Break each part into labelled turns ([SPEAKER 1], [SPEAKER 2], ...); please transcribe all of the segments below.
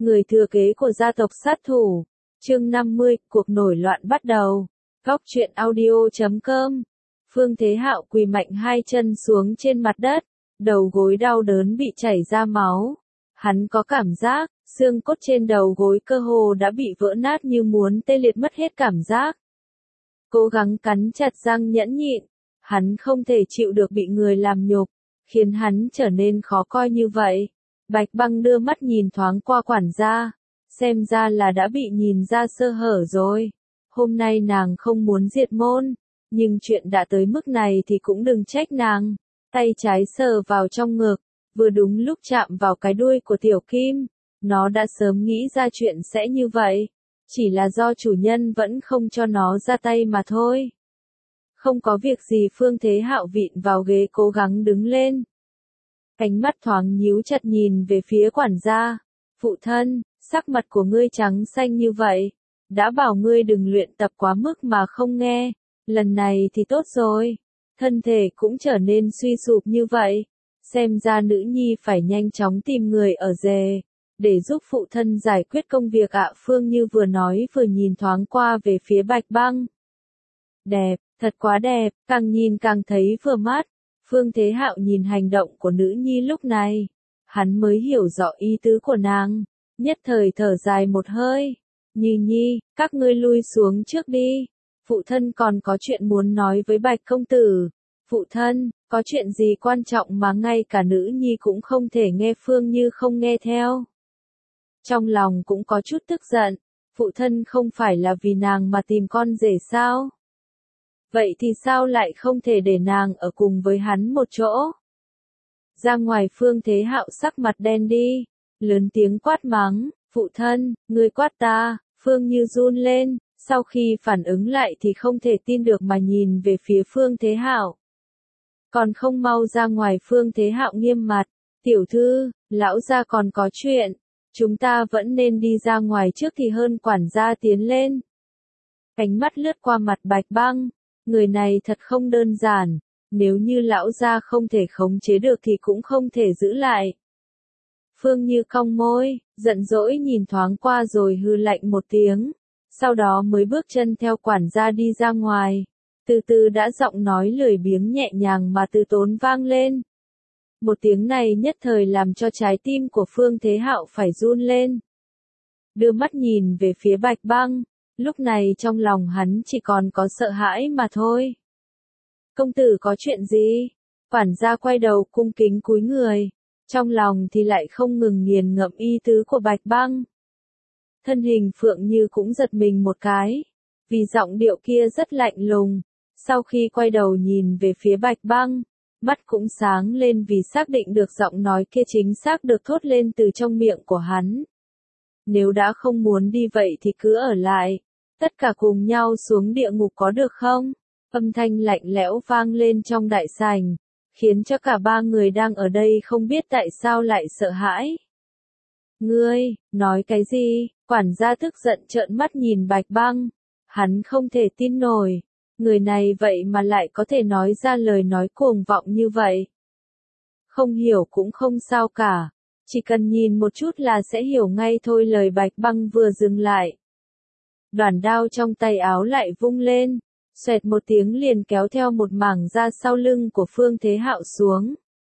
[SPEAKER 1] người thừa kế của gia tộc sát thủ. Chương 50, cuộc nổi loạn bắt đầu. Góc truyện audio.com. Phương Thế Hạo quỳ mạnh hai chân xuống trên mặt đất, đầu gối đau đớn bị chảy ra máu. Hắn có cảm giác, xương cốt trên đầu gối cơ hồ đã bị vỡ nát như muốn tê liệt mất hết cảm giác. Cố gắng cắn chặt răng nhẫn nhịn, hắn không thể chịu được bị người làm nhục, khiến hắn trở nên khó coi như vậy. Bạch Băng đưa mắt nhìn thoáng qua quản gia, xem ra là đã bị nhìn ra sơ hở rồi. Hôm nay nàng không muốn diệt môn, nhưng chuyện đã tới mức này thì cũng đừng trách nàng. Tay trái sờ vào trong ngực, vừa đúng lúc chạm vào cái đuôi của Tiểu Kim. Nó đã sớm nghĩ ra chuyện sẽ như vậy, chỉ là do chủ nhân vẫn không cho nó ra tay mà thôi. Không có việc gì. Phương Thế Hạo vịn vào ghế cố gắng đứng lên. Ánh mắt thoáng nhíu chặt nhìn về phía quản gia. Phụ thân, sắc mặt của ngươi trắng xanh như vậy. Đã bảo ngươi đừng luyện tập quá mức mà không nghe. Lần này thì tốt rồi. Thân thể cũng trở nên suy sụp như vậy. Xem ra nữ nhi phải nhanh chóng tìm người ở rể, để giúp phụ thân giải quyết công việc ạ. Phương Như vừa nói vừa nhìn thoáng qua về phía Bạch Băng. Đẹp, thật quá đẹp, càng nhìn càng thấy vừa mắt. Phương Thế Hạo nhìn hành động của nữ nhi lúc này, hắn mới hiểu rõ ý tứ của nàng, nhất thời thở dài một hơi. Như Nhi, các ngươi lui xuống trước đi, phụ thân còn có chuyện muốn nói với Bạch công tử. Phụ thân, có chuyện gì quan trọng mà ngay cả nữ nhi cũng không thể nghe? Phương Như không nghe theo. Trong lòng cũng có chút tức giận, phụ thân không phải là vì nàng mà tìm con rể sao? Vậy thì sao lại không thể để nàng ở cùng với hắn một chỗ? Ra ngoài. Phương Thế Hạo sắc mặt đen đi, lớn tiếng quát mắng, phụ thân, ngươi quát ta. Phương Như run lên, sau khi phản ứng lại thì không thể tin được mà nhìn về phía Phương Thế Hạo. Còn không mau ra ngoài. Phương Thế Hạo nghiêm mặt, tiểu thư, lão gia còn có chuyện, chúng ta vẫn nên đi ra ngoài trước thì hơn. Quản gia tiến lên. Ánh mắt lướt qua mặt Bạch Băng, người này thật không đơn giản, nếu như lão gia không thể khống chế được thì cũng không thể giữ lại. Phương Như cong môi, giận dỗi nhìn thoáng qua rồi hừ lạnh một tiếng, sau đó mới bước chân theo quản gia đi ra ngoài. Từ từ đã giọng nói lười biếng nhẹ nhàng mà từ tốn vang lên. Một tiếng này nhất thời làm cho trái tim của Phương Thế Hạo phải run lên. Đưa mắt nhìn về phía Bạch Băng, lúc này trong lòng hắn chỉ còn có sợ hãi mà thôi. Công tử có chuyện gì? Quản gia quay đầu cung kính cúi người, trong lòng thì lại không ngừng nghiền ngẫm ý tứ của Bạch Băng. Thân hình Phượng Như cũng giật mình một cái, vì giọng điệu kia rất lạnh lùng. Sau khi quay đầu nhìn về phía Bạch Băng, mắt cũng sáng lên vì xác định được giọng nói kia chính xác được thốt lên từ trong miệng của hắn. Nếu đã không muốn đi vậy thì cứ ở lại, tất cả cùng nhau xuống địa ngục có được không? Âm thanh lạnh lẽo vang lên trong đại sảnh, khiến cho cả ba người đang ở đây không biết tại sao lại sợ hãi. Ngươi, nói cái gì? Quản gia tức giận trợn mắt nhìn Bạch Băng, hắn không thể tin nổi. Người này vậy mà lại có thể nói ra lời nói cuồng vọng như vậy. Không hiểu cũng không sao cả, chỉ cần nhìn một chút là sẽ hiểu ngay thôi. Lời Bạch Băng vừa dừng lại, đoản đao trong tay áo lại vung lên, xoẹt một tiếng liền kéo theo một mảng da sau lưng của Phương Thế Hạo xuống.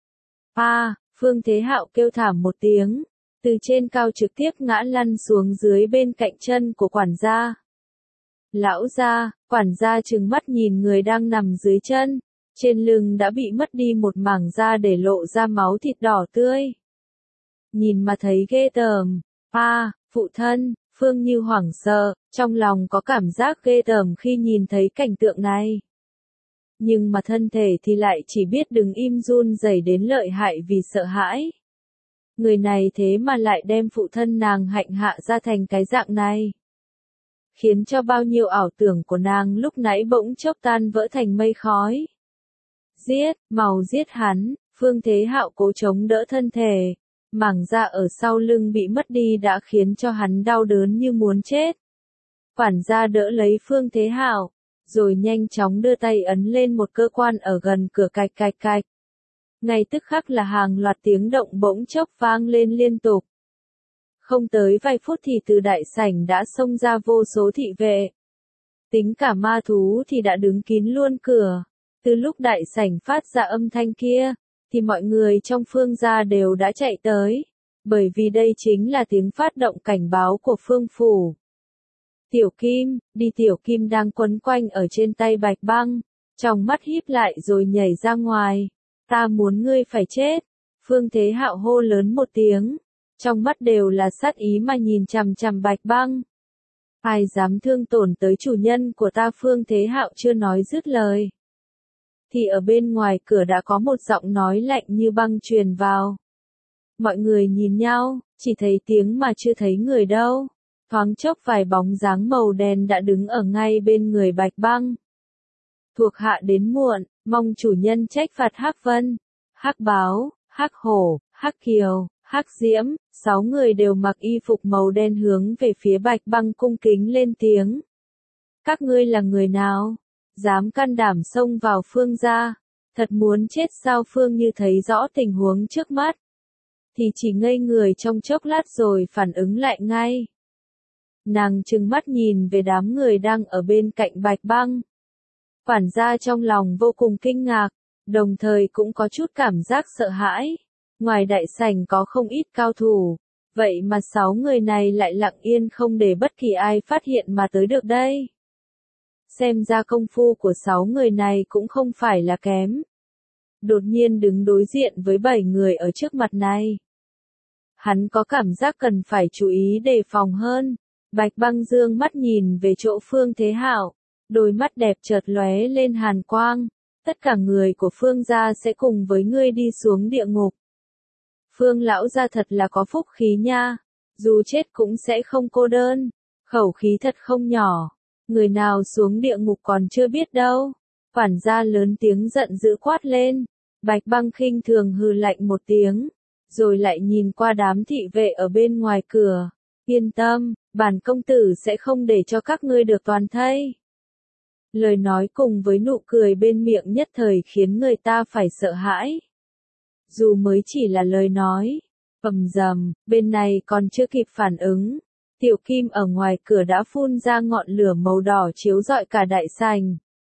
[SPEAKER 1] Phương Thế Hạo kêu thảm một tiếng, từ trên cao trực tiếp ngã lăn xuống dưới bên cạnh chân của quản gia. Lão gia, quản gia trừng mắt nhìn người đang nằm dưới chân, trên lưng đã bị mất đi một mảng da để lộ ra máu thịt đỏ tươi. Nhìn mà thấy ghê tởm. Phụ thân. Phương Như hoảng sợ, trong lòng có cảm giác ghê tởm khi nhìn thấy cảnh tượng này. Nhưng mà thân thể thì lại chỉ biết đứng im run rẩy đến lợi hại vì sợ hãi. Người này thế mà lại đem phụ thân nàng hạnh hạ ra thành cái dạng này, khiến cho bao nhiêu ảo tưởng của nàng lúc nãy bỗng chốc tan vỡ thành mây khói. Giết hắn. Phương Thế Hạo cố chống đỡ thân thể, mảng da ở sau lưng bị mất đi đã khiến cho hắn đau đớn như muốn chết. Quản gia đỡ lấy Phương Thế Hạo, rồi nhanh chóng đưa tay ấn lên một cơ quan ở gần cửa. Cạch cạch cạch. Ngay tức khắc là hàng loạt tiếng động bỗng chốc vang lên liên tục. Không tới vài phút thì từ đại sảnh đã xông ra vô số thị vệ. Tính cả ma thú thì đã đứng kín luôn cửa. Từ lúc đại sảnh phát ra âm thanh kia, thì mọi người trong Phương gia đều đã chạy tới. Bởi vì đây chính là tiếng phát động cảnh báo của Phương phủ. Tiểu Kim, đi Tiểu Kim đang quấn quanh ở trên tay Bạch Băng, trong mắt híp lại rồi nhảy ra ngoài. Ta muốn ngươi phải chết. Phương Thế Hạo hô lớn một tiếng, trong mắt đều là sát ý mà nhìn chằm chằm Bạch Băng. Ai dám thương tổn tới chủ nhân của ta? Phương Thế Hạo chưa nói dứt lời, thì ở bên ngoài cửa đã có một giọng nói lạnh như băng truyền vào. Mọi người nhìn nhau, chỉ thấy tiếng mà chưa thấy người đâu. Thoáng chốc vài bóng dáng màu đen đã đứng ở ngay bên người Bạch Băng. Thuộc hạ đến muộn, mong chủ nhân trách phạt. Hắc Vân, Hắc Báo, Hắc Hổ, Hắc Kiều, Hắc Diễm, 6 người đều mặc y phục màu đen hướng về phía Bạch Băng cung kính lên tiếng. Các ngươi là người nào? Dám can đảm xông vào Phương gia? Thật muốn chết sao? Phương Như thấy rõ tình huống trước mắt, thì chỉ ngây người trong chốc lát rồi phản ứng lại ngay. Nàng trừng mắt nhìn về đám người đang ở bên cạnh Bạch Băng. Quản gia trong lòng vô cùng kinh ngạc, đồng thời cũng có chút cảm giác sợ hãi. Ngoài đại sảnh có không ít cao thủ, vậy mà 6 người này lại lặng yên không để bất kỳ ai phát hiện mà tới được đây. Xem ra công phu của 6 người này cũng không phải là kém. Đột nhiên đứng đối diện với 7 người ở trước mặt này, hắn có cảm giác cần phải chú ý đề phòng hơn. Bạch Băng dương mắt nhìn về chỗ Phương Thế Hạo, đôi mắt đẹp chợt lóe lên hàn quang. Tất cả người của Phương gia sẽ cùng với ngươi đi xuống địa ngục. Phương lão gia thật là có phúc khí nha, dù chết cũng sẽ không cô đơn. Khẩu khí thật không nhỏ, người nào xuống địa ngục còn chưa biết đâu. Quản gia lớn tiếng giận dữ quát lên. Bạch Băng khinh thường hừ lạnh một tiếng, rồi lại nhìn qua đám thị vệ ở bên ngoài cửa. Yên tâm, bản công tử sẽ không để cho các ngươi được toàn thây. Lời nói cùng với nụ cười bên miệng nhất thời khiến người ta phải sợ hãi. Dù mới chỉ là lời nói, ầm dầm, bên này còn chưa kịp phản ứng. Tiểu Kim ở ngoài cửa đã phun ra ngọn lửa màu đỏ chiếu rọi cả đại sảnh.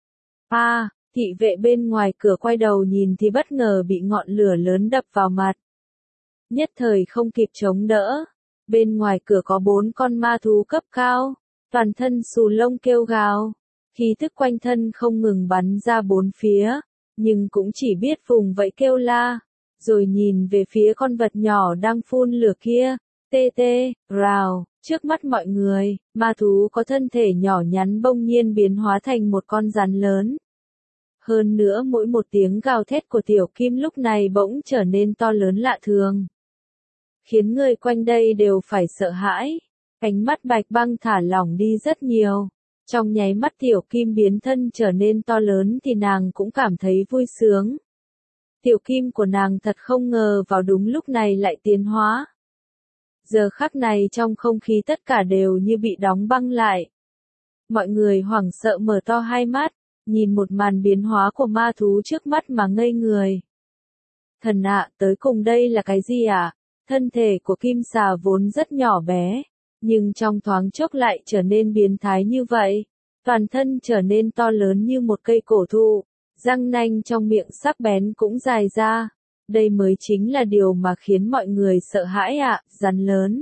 [SPEAKER 1] Thị vệ bên ngoài cửa quay đầu nhìn thì bất ngờ bị ngọn lửa lớn đập vào mặt. Nhất thời không kịp chống đỡ. Bên ngoài cửa có 4 con ma thú cấp cao, toàn thân xù lông kêu gào. Khí tức quanh thân không ngừng bắn ra 4 phía, nhưng cũng chỉ biết vùng vẫy kêu la. Rồi nhìn về phía con vật nhỏ đang phun lửa kia. Tê tê, rào, trước mắt mọi người, ma thú có thân thể nhỏ nhắn bỗng nhiên biến hóa thành một con rắn lớn. Hơn nữa mỗi một tiếng gào thét của Tiểu Kim lúc này bỗng trở nên to lớn lạ thường, khiến người quanh đây đều phải sợ hãi. Ánh mắt Bạch Băng thả lỏng đi rất nhiều. Trong nháy mắt Tiểu Kim biến thân trở nên to lớn thì nàng cũng cảm thấy vui sướng. Tiểu Kim của nàng thật không ngờ vào đúng lúc này lại tiến hóa. Giờ khắc này trong không khí tất cả đều như bị đóng băng lại. Mọi người hoảng sợ mở to hai mắt, nhìn một màn biến hóa của ma thú trước mắt mà ngây người. Thần ạ, tới cùng đây là cái gì ạ? Thân thể của Kim Xà vốn rất nhỏ bé, nhưng trong thoáng chốc lại trở nên biến thái như vậy. Toàn thân trở nên to lớn như một cây cổ thụ, răng nanh trong miệng sắc bén cũng dài ra. Đây mới chính là điều mà khiến mọi người sợ hãi ạ, rắn lớn.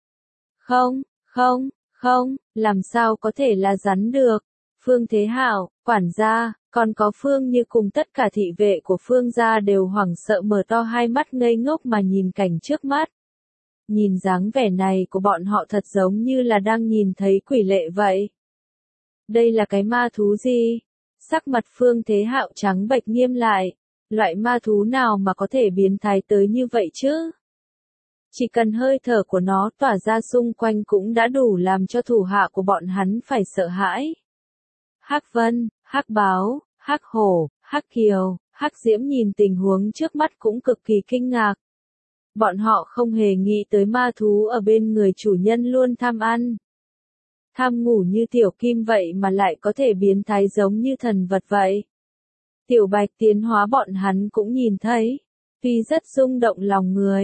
[SPEAKER 1] Không, làm sao có thể là rắn được? Phương Thế Hạo, quản gia, còn có Phương Như cùng tất cả thị vệ của Phương gia đều hoảng sợ mở to hai mắt ngây ngốc mà nhìn cảnh trước mắt. Nhìn dáng vẻ này của bọn họ thật giống như là đang nhìn thấy quỷ lệ vậy. Đây là cái ma thú gì? Sắc mặt Phương Thế Hạo trắng bệch nghiêm lại. Loại ma thú nào mà có thể biến thái tới như vậy chứ? Chỉ cần hơi thở của nó tỏa ra xung quanh cũng đã đủ làm cho thủ hạ của bọn hắn phải sợ hãi. Hắc Vân, Hắc Báo, Hắc Hổ, Hắc Kiều, Hắc Diễm nhìn tình huống trước mắt cũng cực kỳ kinh ngạc. Bọn họ không hề nghĩ tới ma thú ở bên người chủ nhân luôn tham ăn, tham ngủ như Tiểu Kim vậy mà lại có thể biến thái giống như thần vật vậy. Tiểu Bạch tiến hóa bọn hắn cũng nhìn thấy, tuy rất rung động lòng người,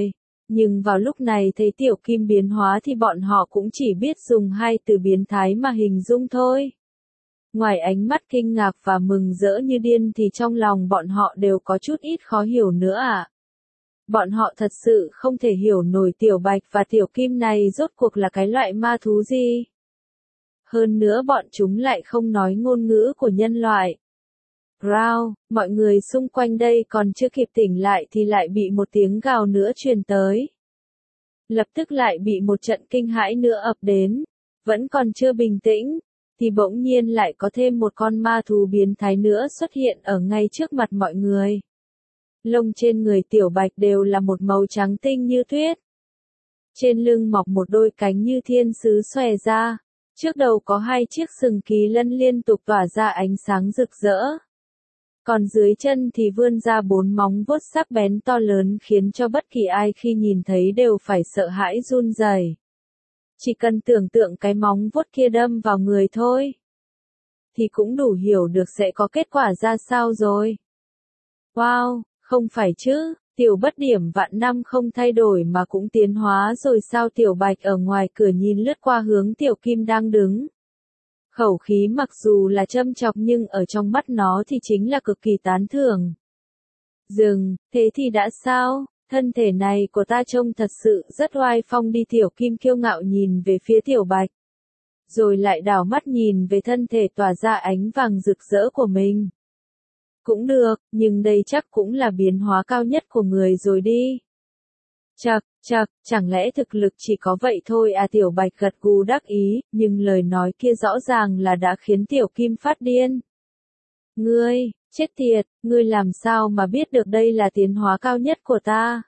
[SPEAKER 1] Nhưng vào lúc này thấy Tiểu Kim biến hóa thì bọn họ cũng chỉ biết dùng hai từ biến thái mà hình dung thôi. Ngoài ánh mắt kinh ngạc và mừng rỡ như điên thì trong lòng bọn họ đều có chút ít khó hiểu nữa à. Bọn họ thật sự không thể hiểu nổi Tiểu Bạch và Tiểu Kim này rốt cuộc là cái loại ma thú gì. Hơn nữa bọn chúng lại không nói ngôn ngữ của nhân loại. Rao, mọi người xung quanh đây còn chưa kịp tỉnh lại thì lại bị một tiếng gào nữa truyền tới. Lập tức lại bị một trận kinh hãi nữa ập đến. Vẫn còn chưa bình tĩnh, thì bỗng nhiên lại có thêm một con ma thú biến thái nữa xuất hiện ở ngay trước mặt mọi người. Lông trên người Tiểu Bạch đều là một màu trắng tinh như tuyết. Trên lưng mọc một đôi cánh như thiên sứ xòe ra. Trước đầu có hai chiếc sừng kỳ lân liên tục tỏa ra ánh sáng rực rỡ. Còn dưới chân thì vươn ra 4 móng vuốt sắc bén to lớn khiến cho bất kỳ ai khi nhìn thấy đều phải sợ hãi run rẩy. Chỉ cần tưởng tượng cái móng vuốt kia đâm vào người thôi, thì cũng đủ hiểu được sẽ có kết quả ra sao rồi. Wow, không phải chứ, Tiểu Bất Điểm vạn năm không thay đổi mà cũng tiến hóa rồi sao? Tiểu Bạch ở ngoài cửa nhìn lướt qua hướng Tiểu Kim đang đứng. Khẩu khí mặc dù là châm chọc nhưng ở trong mắt nó thì chính là cực kỳ tán thưởng. Dừng, thế thì đã sao? Thân thể này của ta trông thật sự rất oai phong đi. Tiểu Kim kiêu ngạo nhìn về phía Tiểu Bạch. Rồi lại đảo mắt nhìn về thân thể tỏa ra ánh vàng rực rỡ của mình. Cũng được, nhưng đây chắc cũng là biến hóa cao nhất của người rồi đi. Chậc, chẳng lẽ thực lực chỉ có vậy thôi à? Tiểu Bạch gật gù đắc ý, nhưng lời nói kia rõ ràng là đã khiến Tiểu Kim phát điên. Ngươi, chết tiệt, ngươi làm sao mà biết được đây là tiến hóa cao nhất của ta?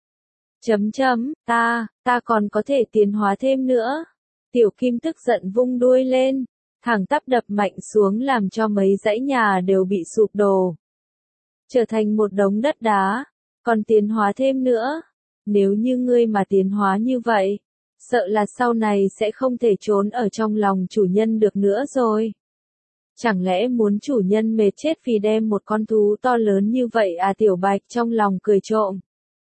[SPEAKER 1] Ta còn có thể tiến hóa thêm nữa. Tiểu Kim tức giận vung đuôi lên, thẳng tắp đập mạnh xuống làm cho mấy dãy nhà đều bị sụp đổ. Trở thành một đống đất đá, còn tiến hóa thêm nữa. Nếu như ngươi mà tiến hóa như vậy, sợ là sau này sẽ không thể trốn ở trong lòng chủ nhân được nữa rồi. Chẳng lẽ muốn chủ nhân mệt chết vì đem một con thú to lớn như vậy à? Tiểu Bạch trong lòng cười trộm.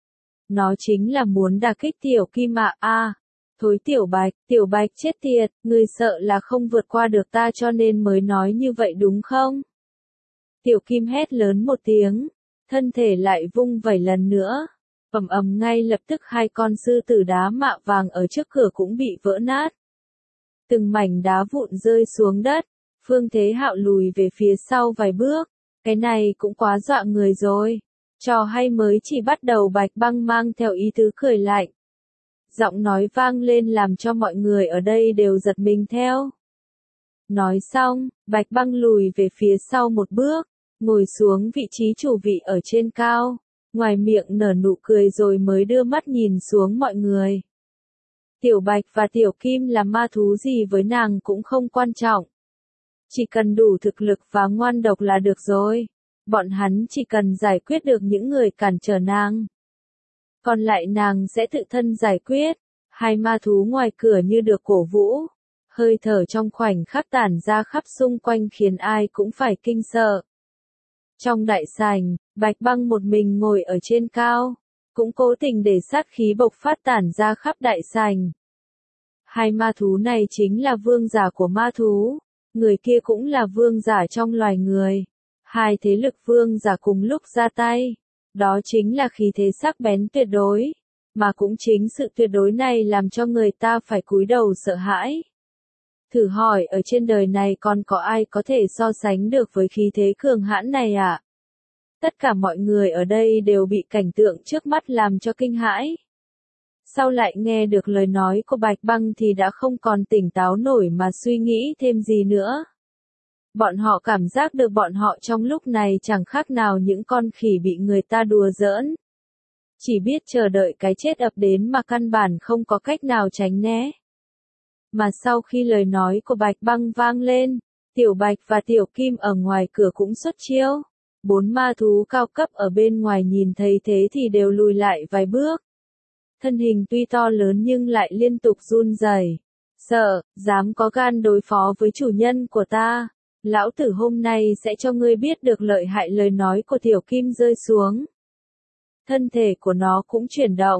[SPEAKER 1] Nó chính là muốn đả kích Tiểu Kim à. Thối Tiểu Bạch chết tiệt, ngươi sợ là không vượt qua được ta cho nên mới nói như vậy đúng không? Tiểu Kim hét lớn một tiếng, thân thể lại vung vẩy lần nữa. Ầm ầm, ngay lập tức hai con sư tử đá mạ vàng ở trước cửa cũng bị vỡ nát. Từng mảnh đá vụn rơi xuống đất, Phương Thế Hạo lùi về phía sau vài bước. Cái này cũng quá dọa người rồi. Trò hay mới chỉ bắt đầu. Bạch Băng mang theo ý tứ cười lạnh. Giọng nói vang lên làm cho mọi người ở đây đều giật mình theo. Nói xong, Bạch Băng lùi về phía sau một bước, ngồi xuống vị trí chủ vị ở trên cao. Ngoài miệng nở nụ cười rồi mới đưa mắt nhìn xuống mọi người. Tiểu Bạch và Tiểu Kim là ma thú gì với nàng cũng không quan trọng. Chỉ cần đủ thực lực và ngoan độc là được rồi. Bọn hắn chỉ cần giải quyết được những người cản trở nàng. Còn lại nàng sẽ tự thân giải quyết. Hai ma thú ngoài cửa như được cổ vũ. Hơi thở trong khoảnh khắc tản ra khắp xung quanh khiến ai cũng phải kinh sợ. Trong đại sảnh, Bạch Băng một mình ngồi ở trên cao, cũng cố tình để sát khí bộc phát tản ra khắp đại sảnh. Hai ma thú này chính là vương giả của ma thú, người kia cũng là vương giả trong loài người. Hai thế lực vương giả cùng lúc ra tay, đó chính là khí thế sắc bén tuyệt đối, mà cũng chính sự tuyệt đối này làm cho người ta phải cúi đầu sợ hãi. Thử hỏi ở trên đời này còn có ai có thể so sánh được với khí thế cường hãn này ạ? Tất cả mọi người ở đây đều bị cảnh tượng trước mắt làm cho kinh hãi. Sau lại nghe được lời nói của Bạch Băng thì đã không còn tỉnh táo nổi mà suy nghĩ thêm gì nữa. Bọn họ cảm giác được bọn họ trong lúc này chẳng khác nào những con khỉ bị người ta đùa giỡn. Chỉ biết chờ đợi cái chết ập đến mà căn bản không có cách nào tránh né. Mà sau khi lời nói của Bạch Băng vang lên, Tiểu Bạch và Tiểu Kim ở ngoài cửa cũng xuất chiêu. 4 ma thú cao cấp ở bên ngoài nhìn thấy thế thì đều lùi lại vài bước. Thân hình tuy to lớn nhưng lại liên tục run rẩy. Sợ, dám có gan đối phó với chủ nhân của ta. Lão tử hôm nay sẽ cho ngươi biết được lợi hại. Lời nói của Tiểu Kim rơi xuống. Thân thể của nó cũng chuyển động.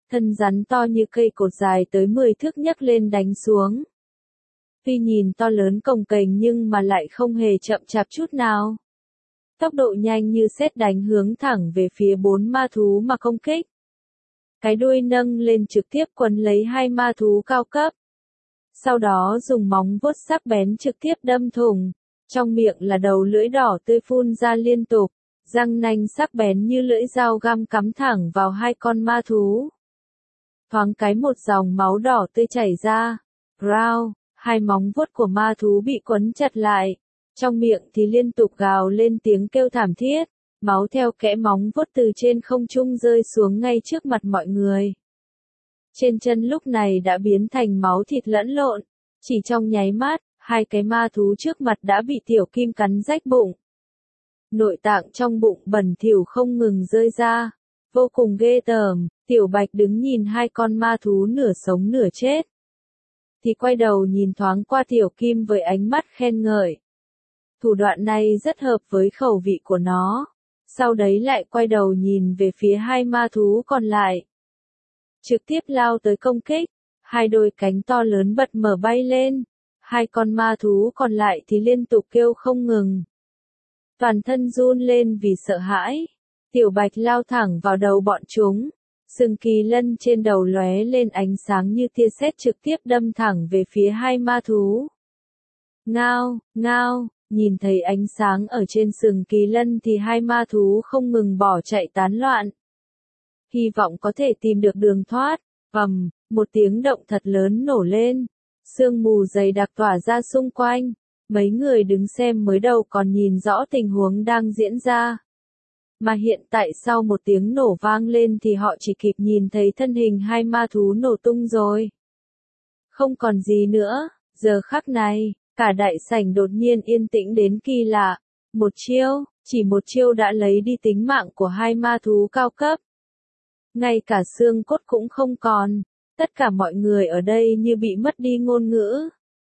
[SPEAKER 1] thân rắn to như cây cột dài tới 10 thước nhấc lên đánh xuống. Tuy nhìn to lớn cồng kềnh nhưng mà lại không hề chậm chạp chút nào. Tốc độ nhanh như sét đánh hướng thẳng về phía 4 ma thú mà công kích. Cái đuôi nâng lên trực tiếp quấn lấy 2 ma thú cao cấp. Sau đó dùng móng vuốt sắc bén trực tiếp đâm thủng. Trong miệng là đầu lưỡi đỏ tươi phun ra liên tục. Răng nanh sắc bén như lưỡi dao găm cắm thẳng vào 2 con ma thú. Thoáng cái một dòng máu đỏ tươi chảy ra. Rao, 2 móng vuốt của ma thú bị quấn chặt lại. Trong miệng thì liên tục gào lên tiếng kêu thảm thiết. Máu theo kẽ móng vuốt từ trên không trung rơi xuống ngay trước mặt mọi người. Trên chân lúc này đã biến thành máu thịt lẫn lộn. Chỉ trong nháy mắt, 2 cái ma thú trước mặt đã bị tiểu kim cắn rách bụng. Nội tạng trong bụng bẩn thỉu không ngừng rơi ra. Vô cùng ghê tởm, tiểu bạch đứng nhìn 2 con ma thú nửa sống nửa chết. Thì quay đầu nhìn thoáng qua tiểu kim với ánh mắt khen ngợi. Thủ đoạn này rất hợp với khẩu vị của nó. Sau đấy lại quay đầu nhìn về phía 2 ma thú còn lại. Trực tiếp lao tới công kích. 2 đôi cánh to lớn bật mở bay lên. 2 con ma thú còn lại thì liên tục kêu không ngừng. Toàn thân run lên vì sợ hãi. Tiểu bạch lao thẳng vào đầu bọn chúng. Sừng kỳ lân trên đầu lóe lên ánh sáng như tia sét trực tiếp đâm thẳng về phía 2 ma thú. Ngao, ngao, nhìn thấy ánh sáng ở trên sừng kỳ lân thì 2 ma thú không ngừng bỏ chạy tán loạn. Hy vọng có thể tìm được đường thoát. Ầm, một tiếng động thật lớn nổ lên. Sương mù dày đặc tỏa ra xung quanh. Mấy người đứng xem mới đầu còn nhìn rõ tình huống đang diễn ra. Mà hiện tại sau một tiếng nổ vang lên thì họ chỉ kịp nhìn thấy thân hình 2 ma thú nổ tung rồi. Không còn gì nữa, giờ khắc này, cả đại sảnh đột nhiên yên tĩnh đến kỳ lạ. Một chiêu, chỉ một chiêu đã lấy đi tính mạng của 2 ma thú cao cấp. Ngay cả xương cốt cũng không còn, tất cả mọi người ở đây như bị mất đi ngôn ngữ.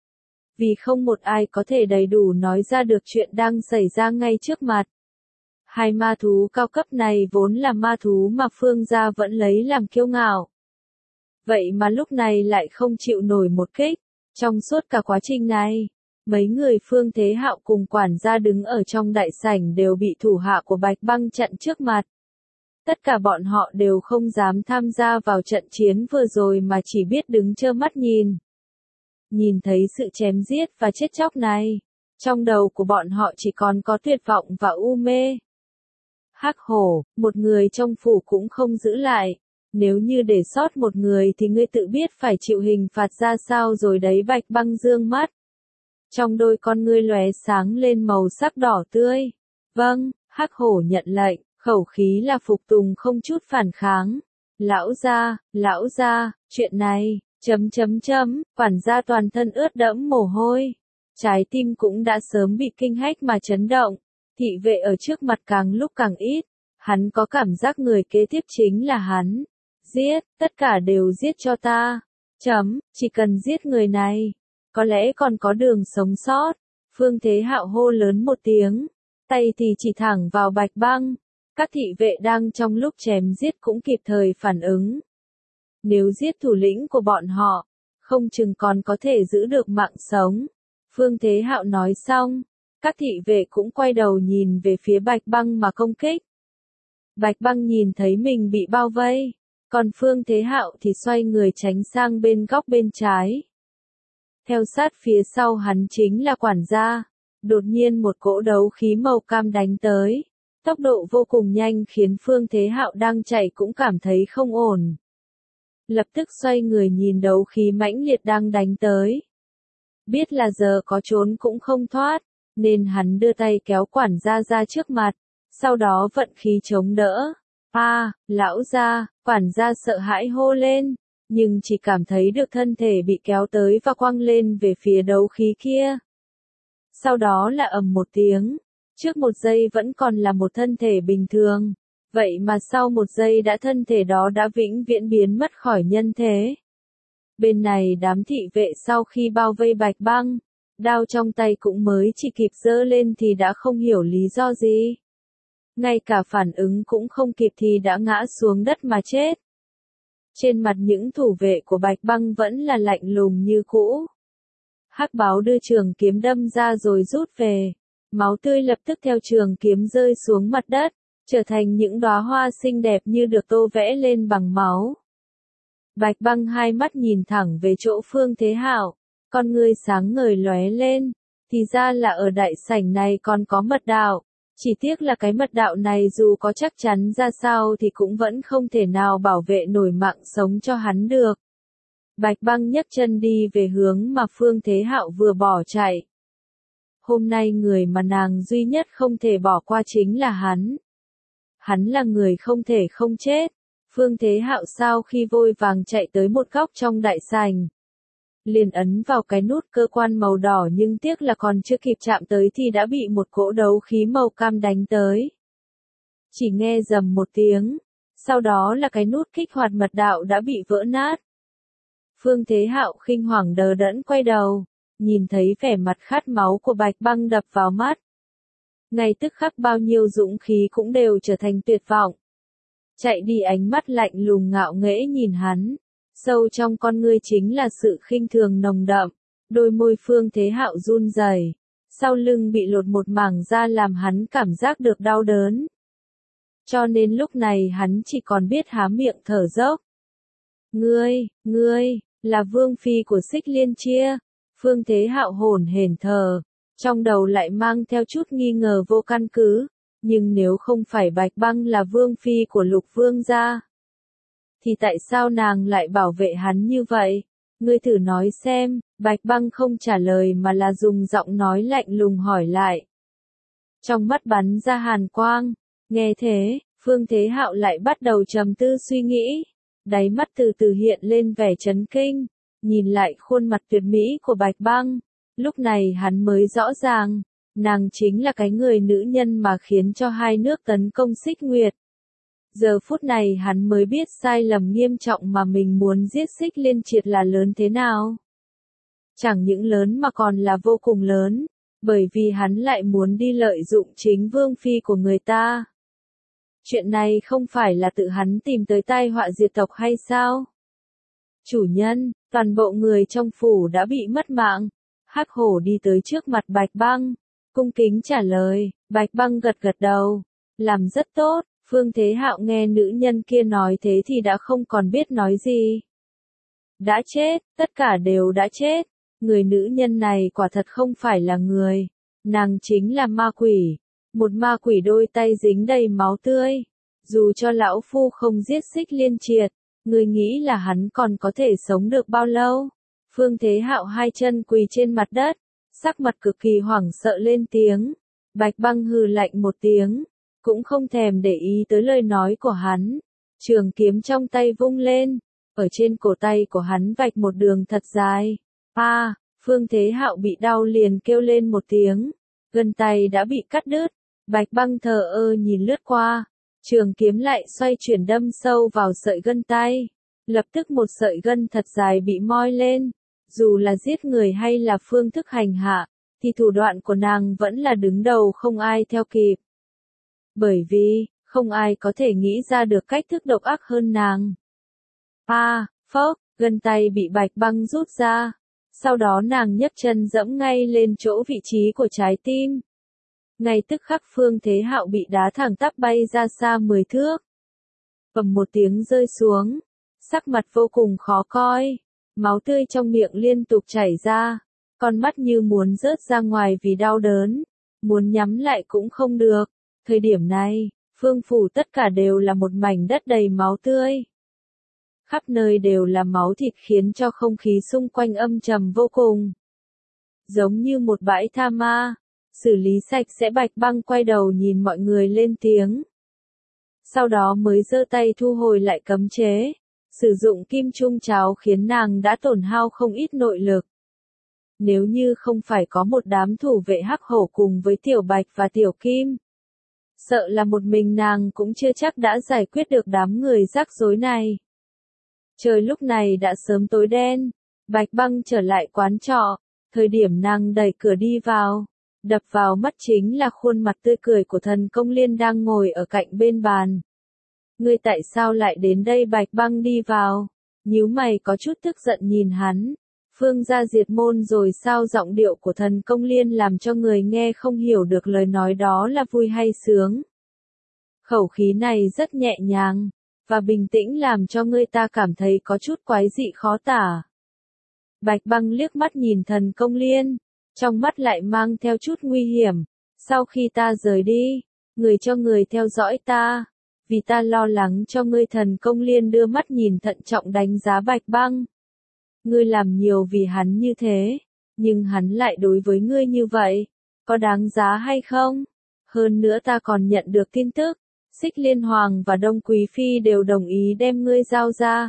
[SPEAKER 1] Vì không một ai có thể đầy đủ nói ra được chuyện đang xảy ra ngay trước mặt. 2 ma thú cao cấp này vốn là ma thú mà Phương gia vẫn lấy làm kiêu ngạo. Vậy mà lúc này lại không chịu nổi một kích. Trong suốt cả quá trình này, mấy người Phương Thế Hạo cùng quản gia đứng ở trong đại sảnh đều bị thủ hạ của Bạch Băng chặn trước mặt. Tất cả bọn họ đều không dám tham gia vào trận chiến vừa rồi mà chỉ biết đứng trơ mắt nhìn. Nhìn thấy sự chém giết và chết chóc này, trong đầu của bọn họ chỉ còn có tuyệt vọng và u mê. Hắc Hổ, một người trong phủ cũng không giữ lại. Nếu như để sót một người thì ngươi tự biết phải chịu hình phạt ra sao rồi đấy. Bạch Băng dương mắt. Trong đôi con ngươi lóe sáng lên màu sắc đỏ tươi. Vâng, Hắc Hổ nhận lệnh, khẩu khí là phục tùng không chút phản kháng. Lão gia, chuyện này, quản gia toàn thân ướt đẫm mồ hôi. Trái tim cũng đã sớm bị kinh hách mà chấn động. Thị vệ ở trước mặt càng lúc càng ít. Hắn có cảm giác người kế tiếp chính là hắn. Giết, tất cả đều giết cho ta. Chỉ cần giết người này, có lẽ còn có đường sống sót. Phương Thế Hạo hô lớn một tiếng, tay thì chỉ thẳng vào Bạch Băng. Các thị vệ đang trong lúc chém giết cũng kịp thời phản ứng. Nếu giết thủ lĩnh của bọn họ, không chừng còn có thể giữ được mạng sống. Phương Thế Hạo nói xong, các thị vệ cũng quay đầu nhìn về phía Bạch Băng mà công kích. Bạch Băng nhìn thấy mình bị bao vây, còn Phương Thế Hạo thì xoay người tránh sang bên góc bên trái. Theo sát phía sau hắn chính là quản gia. Đột nhiên một cỗ đấu khí màu cam đánh tới. Tốc độ vô cùng nhanh khiến Phương Thế Hạo đang chạy cũng cảm thấy không ổn. Lập tức xoay người nhìn đấu khí mãnh liệt đang đánh tới. Biết là giờ có trốn cũng không thoát, nên hắn đưa tay kéo quản gia ra trước mặt, sau đó vận khí chống đỡ. Lão gia, quản gia sợ hãi hô lên, nhưng chỉ cảm thấy được thân thể bị kéo tới và quăng lên về phía đấu khí kia. Sau đó là ầm một tiếng, trước một giây vẫn còn là một thân thể bình thường, vậy mà sau một giây thân thể đó đã vĩnh viễn biến mất khỏi nhân thế. Bên này đám thị vệ sau khi bao vây Bạch Băng, đao trong tay cũng mới chỉ kịp giơ lên thì đã không hiểu lý do gì. Ngay cả phản ứng cũng không kịp thì đã ngã xuống đất mà chết. Trên mặt những thủ vệ của Bạch Băng vẫn là lạnh lùng như cũ. Hắc báo đưa trường kiếm đâm ra rồi rút về. Máu tươi lập tức theo trường kiếm rơi xuống mặt đất, trở thành những đóa hoa xinh đẹp như được tô vẽ lên bằng máu. Bạch Băng hai mắt nhìn thẳng về chỗ Phương Thế Hạo, con ngươi sáng ngời lóe lên, thì ra là ở đại sảnh này còn có mật đạo. Chỉ tiếc là cái mật đạo này dù có chắc chắn ra sao thì cũng vẫn không thể nào bảo vệ nổi mạng sống cho hắn được. Bạch Băng nhấc chân đi về hướng mà Phương Thế Hạo vừa bỏ chạy. Hôm nay người mà nàng duy nhất không thể bỏ qua chính là hắn. Hắn là người không thể không chết. Phương Thế Hạo sau khi vội vàng chạy tới một góc trong đại sảnh, liền ấn vào cái nút cơ quan màu đỏ nhưng tiếc là còn chưa kịp chạm tới thì đã bị một cỗ đấu khí màu cam đánh tới. Chỉ nghe rầm một tiếng, sau đó là cái nút kích hoạt mật đạo đã bị vỡ nát. Phương Thế Hạo khinh hoảng đờ đẫn quay đầu, nhìn thấy vẻ mặt khát máu của Bạch Băng đập vào mắt. Ngay tức khắc bao nhiêu dũng khí cũng đều trở thành tuyệt vọng. Chạy đi, ánh mắt lạnh lùng ngạo nghễ nhìn hắn, sâu trong con ngươi chính là sự khinh thường nồng đậm. Đôi môi Phương Thế Hạo run rẩy, sau lưng bị lột một mảng da làm hắn cảm giác được đau đớn. Cho nên lúc này hắn chỉ còn biết há miệng thở dốc. Ngươi, là vương phi của Xích Liên Chia. Phương Thế Hạo hổn hển thở, trong đầu lại mang theo chút nghi ngờ vô căn cứ. Nhưng nếu không phải Bạch Băng là vương phi của Lục Vương gia, thì tại sao nàng lại bảo vệ hắn như vậy? Ngươi thử nói xem. Bạch Băng không trả lời mà là dùng giọng nói lạnh lùng hỏi lại. Trong mắt bắn ra hàn quang. Nghe thế, Phương Thế Hạo lại bắt đầu trầm tư suy nghĩ. Đáy mắt từ từ hiện lên vẻ chấn kinh. Nhìn lại khuôn mặt tuyệt mỹ của Bạch Băng, lúc này hắn mới rõ ràng, nàng chính là cái người nữ nhân mà khiến cho hai nước tấn công Xích Nguyệt. Giờ phút này hắn mới biết sai lầm nghiêm trọng mà mình muốn giết Xích Liên Triệt là lớn thế nào. Chẳng những lớn mà còn là vô cùng lớn, bởi vì hắn lại muốn đi lợi dụng chính vương phi của người ta. Chuyện này không phải là tự hắn tìm tới tai họa diệt tộc hay sao? Chủ nhân, toàn bộ người trong phủ đã bị mất mạng. Hắc Hổ đi tới trước mặt Bạch Băng, cung kính trả lời. Bạch Băng gật gật đầu, làm rất tốt. Phương Thế Hạo nghe nữ nhân kia nói thế thì đã không còn biết nói gì. Đã chết, tất cả đều đã chết. Người nữ nhân này quả thật không phải là người, nàng chính là ma quỷ. Một ma quỷ đôi tay dính đầy máu tươi. Dù cho lão phu không giết Xích Liên Triệt, ngươi nghĩ là hắn còn có thể sống được bao lâu? Phương Thế Hạo hai chân quỳ trên mặt đất, sắc mặt cực kỳ hoảng sợ lên tiếng. Bạch Băng hừ lạnh một tiếng, cũng không thèm để ý tới lời nói của hắn. Trường kiếm trong tay vung lên, ở trên cổ tay của hắn vạch một đường thật dài. Phương Thế Hạo bị đau liền kêu lên một tiếng, gân tay đã bị cắt đứt. Bạch Băng thờ ơ nhìn lướt qua, trường kiếm lại xoay chuyển đâm sâu vào sợi gân tay. Lập tức một sợi gân thật dài bị moi lên. Dù là giết người hay là phương thức hành hạ, thì thủ đoạn của nàng vẫn là đứng đầu không ai theo kịp. Bởi vì, không ai có thể nghĩ ra được cách thức độc ác hơn nàng. Phốc, gân tay bị Bạch Băng rút ra. Sau đó nàng nhấc chân dẫm ngay lên chỗ vị trí của trái tim. Ngay tức khắc Phương Thế Hạo bị đá thẳng tắp bay ra xa 10 thước. Bầm một tiếng rơi xuống, sắc mặt vô cùng khó coi, máu tươi trong miệng liên tục chảy ra, con mắt như muốn rớt ra ngoài vì đau đớn, muốn nhắm lại cũng không được. Thời điểm này, phương phủ tất cả đều là một mảnh đất đầy máu tươi. Khắp nơi đều là máu thịt khiến cho không khí xung quanh âm trầm vô cùng. Giống như một bãi tha ma. Xử lý sạch sẽ. Bạch Băng quay đầu nhìn mọi người lên tiếng. Sau đó mới giơ tay thu hồi lại cấm chế. Sử dụng kim trung cháo khiến nàng đã tổn hao không ít nội lực. Nếu như không phải có một đám thủ vệ Hắc Hổ cùng với Tiểu Bạch và Tiểu Kim, sợ là một mình nàng cũng chưa chắc đã giải quyết được đám người rắc rối này. Trời lúc này đã sớm tối đen. Bạch Băng trở lại quán trọ. Thời điểm nàng đẩy cửa đi vào, đập vào mắt chính là khuôn mặt tươi cười của Thần Công Liên đang ngồi ở cạnh bên bàn. Ngươi tại sao lại đến đây? Bạch Băng đi vào, nhíu mày có chút tức giận nhìn hắn. Phương gia diệt môn rồi sao? Giọng điệu của Thần Công Liên làm cho người nghe không hiểu được lời nói đó là vui hay sướng. Khẩu khí này rất nhẹ nhàng và bình tĩnh làm cho người ta cảm thấy có chút quái dị khó tả. Bạch Băng liếc mắt nhìn Thần Công Liên, trong mắt lại mang theo chút nguy hiểm. Sau khi ta rời đi, người cho người theo dõi ta, vì ta lo lắng cho ngươi. Thần Công Liên đưa mắt nhìn thận trọng đánh giá Bạch Băng. Ngươi làm nhiều vì hắn như thế, nhưng hắn lại đối với ngươi như vậy, có đáng giá hay không? Hơn nữa ta còn nhận được tin tức, Xích Liên Hoàng và Đông Quý Phi đều đồng ý đem ngươi giao ra.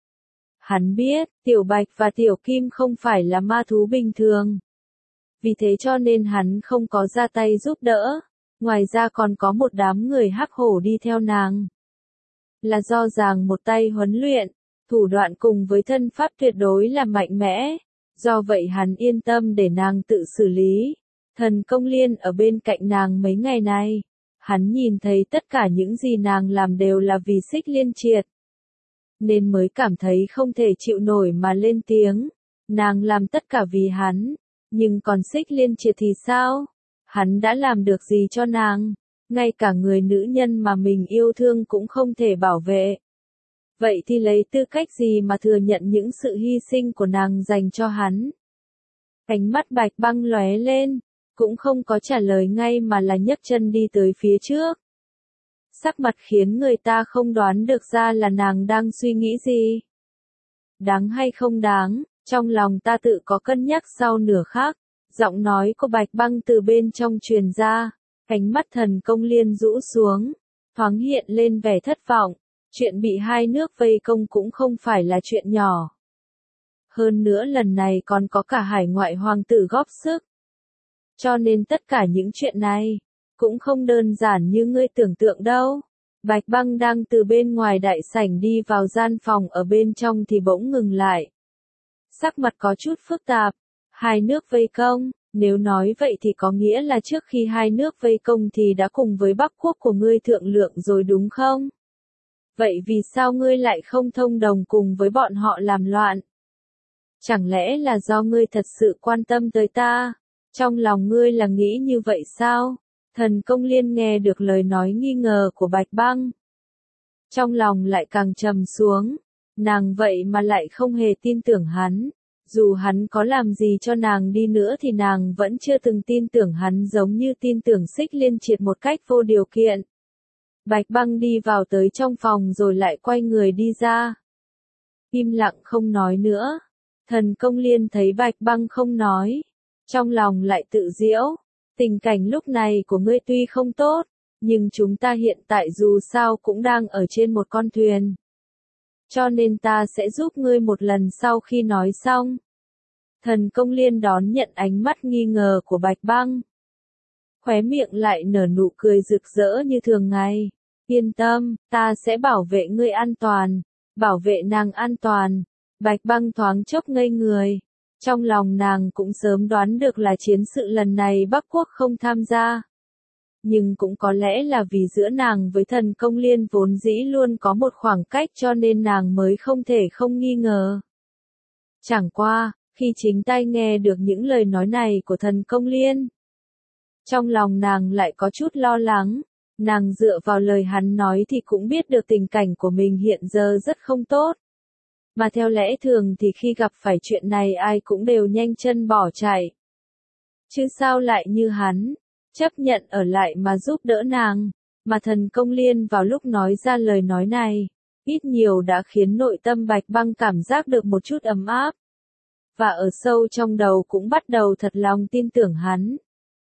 [SPEAKER 1] Hắn biết, Tiểu Bạch và Tiểu Kim không phải là ma thú bình thường. Vì thế cho nên hắn không có ra tay giúp đỡ. Ngoài ra còn có một đám người hắc hổ đi theo nàng. Là do Giàng một tay huấn luyện, thủ đoạn cùng với thân pháp tuyệt đối là mạnh mẽ. Do vậy hắn yên tâm để nàng tự xử lý. Thần Công Liên ở bên cạnh nàng mấy ngày nay. Hắn nhìn thấy tất cả những gì nàng làm đều là vì Xích Liên Triệt. Nên mới cảm thấy không thể chịu nổi mà lên tiếng. Nàng làm tất cả vì hắn. Nhưng còn Xích Liên Triệt thì sao? Hắn đã làm được gì cho nàng? Ngay cả người nữ nhân mà mình yêu thương cũng không thể bảo vệ. Vậy thì lấy tư cách gì mà thừa nhận những sự hy sinh của nàng dành cho hắn? Ánh mắt Bạch Băng lóe lên, cũng không có trả lời ngay mà là nhấc chân đi tới phía trước. Sắc mặt khiến người ta không đoán được ra là nàng đang suy nghĩ gì. Đáng hay không đáng, trong lòng ta tự có cân nhắc sau nửa khắc. Giọng nói của Bạch Băng từ bên trong truyền ra, ánh mắt Thần Công Liên rũ xuống, thoáng hiện lên vẻ thất vọng. Chuyện bị hai nước vây công cũng không phải là chuyện nhỏ. Hơn nữa lần này còn có cả hải ngoại hoàng tử góp sức. Cho nên tất cả những chuyện này, cũng không đơn giản như ngươi tưởng tượng đâu. Bạch Băng đang từ bên ngoài đại sảnh đi vào gian phòng ở bên trong thì bỗng ngừng lại. Sắc mặt có chút phức tạp. Hai nước vây công, nếu nói vậy thì có nghĩa là trước khi hai nước vây công thì đã cùng với Bắc Quốc của ngươi thượng lượng rồi đúng không? Vậy vì sao ngươi lại không thông đồng cùng với bọn họ làm loạn? Chẳng lẽ là do ngươi thật sự quan tâm tới ta? Trong lòng ngươi là nghĩ như vậy sao? Thần Công Liên nghe được lời nói nghi ngờ của Bạch Băng. Trong lòng lại càng trầm xuống, nàng vậy mà lại không hề tin tưởng hắn. Dù hắn có làm gì cho nàng đi nữa thì nàng vẫn chưa từng tin tưởng hắn giống như tin tưởng Xích Liên Triệt một cách vô điều kiện. Bạch Băng đi vào tới trong phòng rồi lại quay người đi ra. Im lặng không nói nữa. Thần Công Liên thấy Bạch Băng không nói. Trong lòng lại tự giễu. Tình cảnh lúc này của ngươi tuy không tốt, nhưng chúng ta hiện tại dù sao cũng đang ở trên một con thuyền. Cho nên ta sẽ giúp ngươi một lần sau khi nói xong. Thần Công Liên đón nhận ánh mắt nghi ngờ của Bạch Băng. Khóe miệng lại nở nụ cười rực rỡ như thường ngày. Yên tâm, ta sẽ bảo vệ ngươi an toàn, bảo vệ nàng an toàn. Bạch Băng thoáng chốc ngây người. Trong lòng nàng cũng sớm đoán được là chiến sự lần này Bắc Quốc không tham gia. Nhưng cũng có lẽ là vì giữa nàng với Thần Công Liên vốn dĩ luôn có một khoảng cách cho nên nàng mới không thể không nghi ngờ. Chẳng qua, khi chính tai nghe được những lời nói này của Thần Công Liên, trong lòng nàng lại có chút lo lắng. Nàng dựa vào lời hắn nói thì cũng biết được tình cảnh của mình hiện giờ rất không tốt. Mà theo lẽ thường thì khi gặp phải chuyện này ai cũng đều nhanh chân bỏ chạy. Chứ sao lại như hắn, chấp nhận ở lại mà giúp đỡ nàng. Mà Thần Công Liên vào lúc nói ra lời nói này, ít nhiều đã khiến nội tâm Bạch Băng cảm giác được một chút ấm áp. Và ở sâu trong đầu cũng bắt đầu thật lòng tin tưởng hắn.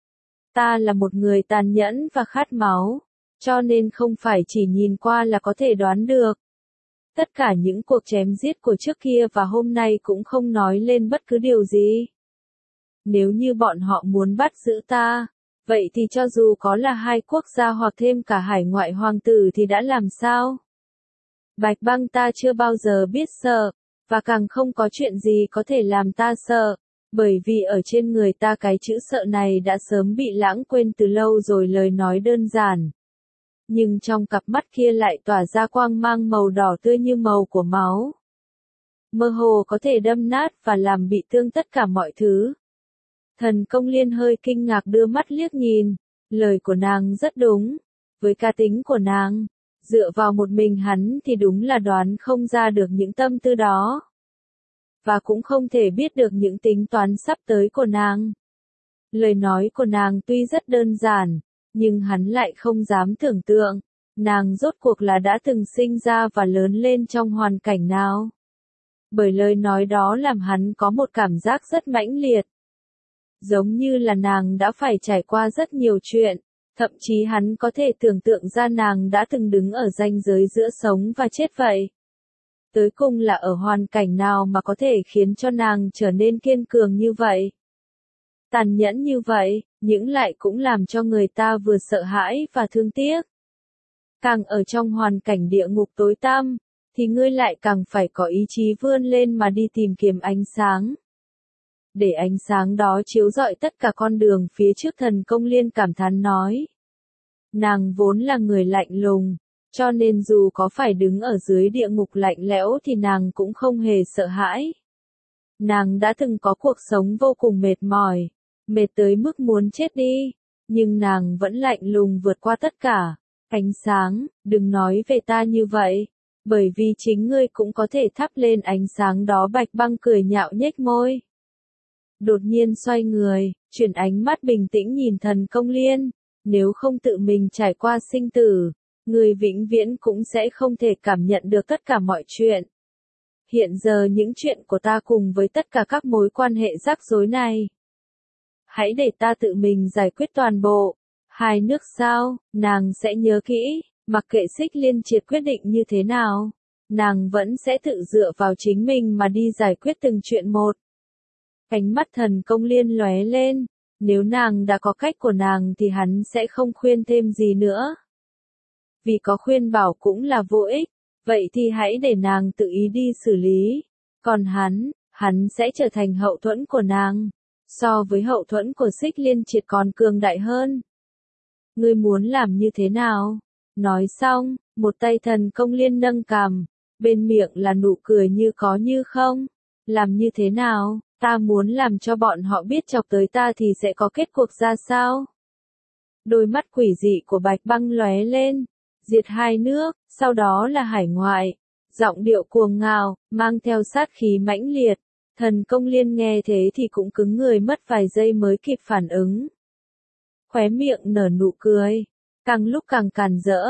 [SPEAKER 1] Ta là một người tàn nhẫn và khát máu, cho nên không phải chỉ nhìn qua là có thể đoán được. Tất cả những cuộc chém giết của trước kia và hôm nay cũng không nói lên bất cứ điều gì. Nếu như bọn họ muốn bắt giữ ta, vậy thì cho dù có là hai quốc gia hoặc thêm cả hải ngoại hoàng tử thì đã làm sao? Bạch Băng ta chưa bao giờ biết sợ, và càng không có chuyện gì có thể làm ta sợ, bởi vì ở trên người ta cái chữ sợ này đã sớm bị lãng quên từ lâu rồi. Lời nói đơn giản, nhưng trong cặp mắt kia lại tỏa ra quang mang màu đỏ tươi như màu của máu. Mơ hồ có thể đâm nát và làm bị thương tất cả mọi thứ. Thần Công Liên hơi kinh ngạc đưa mắt liếc nhìn, lời của nàng rất đúng, với cá tính của nàng, dựa vào một mình hắn thì đúng là đoán không ra được những tâm tư đó. Và cũng không thể biết được những tính toán sắp tới của nàng. Lời nói của nàng tuy rất đơn giản, nhưng hắn lại không dám tưởng tượng, nàng rốt cuộc là đã từng sinh ra và lớn lên trong hoàn cảnh nào. Bởi lời nói đó làm hắn có một cảm giác rất mãnh liệt. Giống như là nàng đã phải trải qua rất nhiều chuyện, thậm chí hắn có thể tưởng tượng ra nàng đã từng đứng ở ranh giới giữa sống và chết vậy. Tới cùng là ở hoàn cảnh nào mà có thể khiến cho nàng trở nên kiên cường như vậy. Tàn nhẫn như vậy, nhưng lại cũng làm cho người ta vừa sợ hãi và thương tiếc. Càng ở trong hoàn cảnh địa ngục tối tăm, thì ngươi lại càng phải có ý chí vươn lên mà đi tìm kiếm ánh sáng. Để ánh sáng đó chiếu rọi tất cả con đường phía trước. Thần Công Liên cảm thán nói. Nàng vốn là người lạnh lùng, cho nên dù có phải đứng ở dưới địa ngục lạnh lẽo thì nàng cũng không hề sợ hãi. Nàng đã từng có cuộc sống vô cùng mệt mỏi, mệt tới mức muốn chết đi, nhưng nàng vẫn lạnh lùng vượt qua tất cả. Ánh sáng, đừng nói về ta như vậy, bởi vì chính ngươi cũng có thể thắp lên ánh sáng đó. Bạch Băng cười nhạo nhếch môi. Đột nhiên xoay người, chuyển ánh mắt bình tĩnh nhìn Thần Công Liên, nếu không tự mình trải qua sinh tử, người vĩnh viễn cũng sẽ không thể cảm nhận được tất cả mọi chuyện. Hiện giờ những chuyện của ta cùng với tất cả các mối quan hệ rắc rối này, hãy để ta tự mình giải quyết toàn bộ. 2 nước sao, nàng sẽ nhớ kỹ, mặc kệ Xích Liên Triệt quyết định như thế nào, nàng vẫn sẽ tự dựa vào chính mình mà đi giải quyết từng chuyện một. Ánh mắt Thần Công Liên lóe lên, nếu nàng đã có cách của nàng thì hắn sẽ không khuyên thêm gì nữa. Vì có khuyên bảo cũng là vô ích, vậy thì hãy để nàng tự ý đi xử lý. Còn hắn sẽ trở thành hậu thuẫn của nàng, so với hậu thuẫn của Xích Liên Triệt còn cường đại hơn. Ngươi muốn làm như thế nào? Nói xong, một tay Thần Công Liên nâng cằm, bên miệng là nụ cười như có như không. Làm như thế nào? Ta muốn làm cho bọn họ biết chọc tới ta thì sẽ có kết cuộc ra sao? Đôi mắt quỷ dị của Bạch Băng lóe lên, diệt 2 nước, sau đó là hải ngoại. Giọng điệu cuồng ngạo, mang theo sát khí mãnh liệt. Thần Công Liên nghe thế thì cũng cứng người mất vài giây mới kịp phản ứng. Khóe miệng nở nụ cười, càng lúc càng càn rỡ.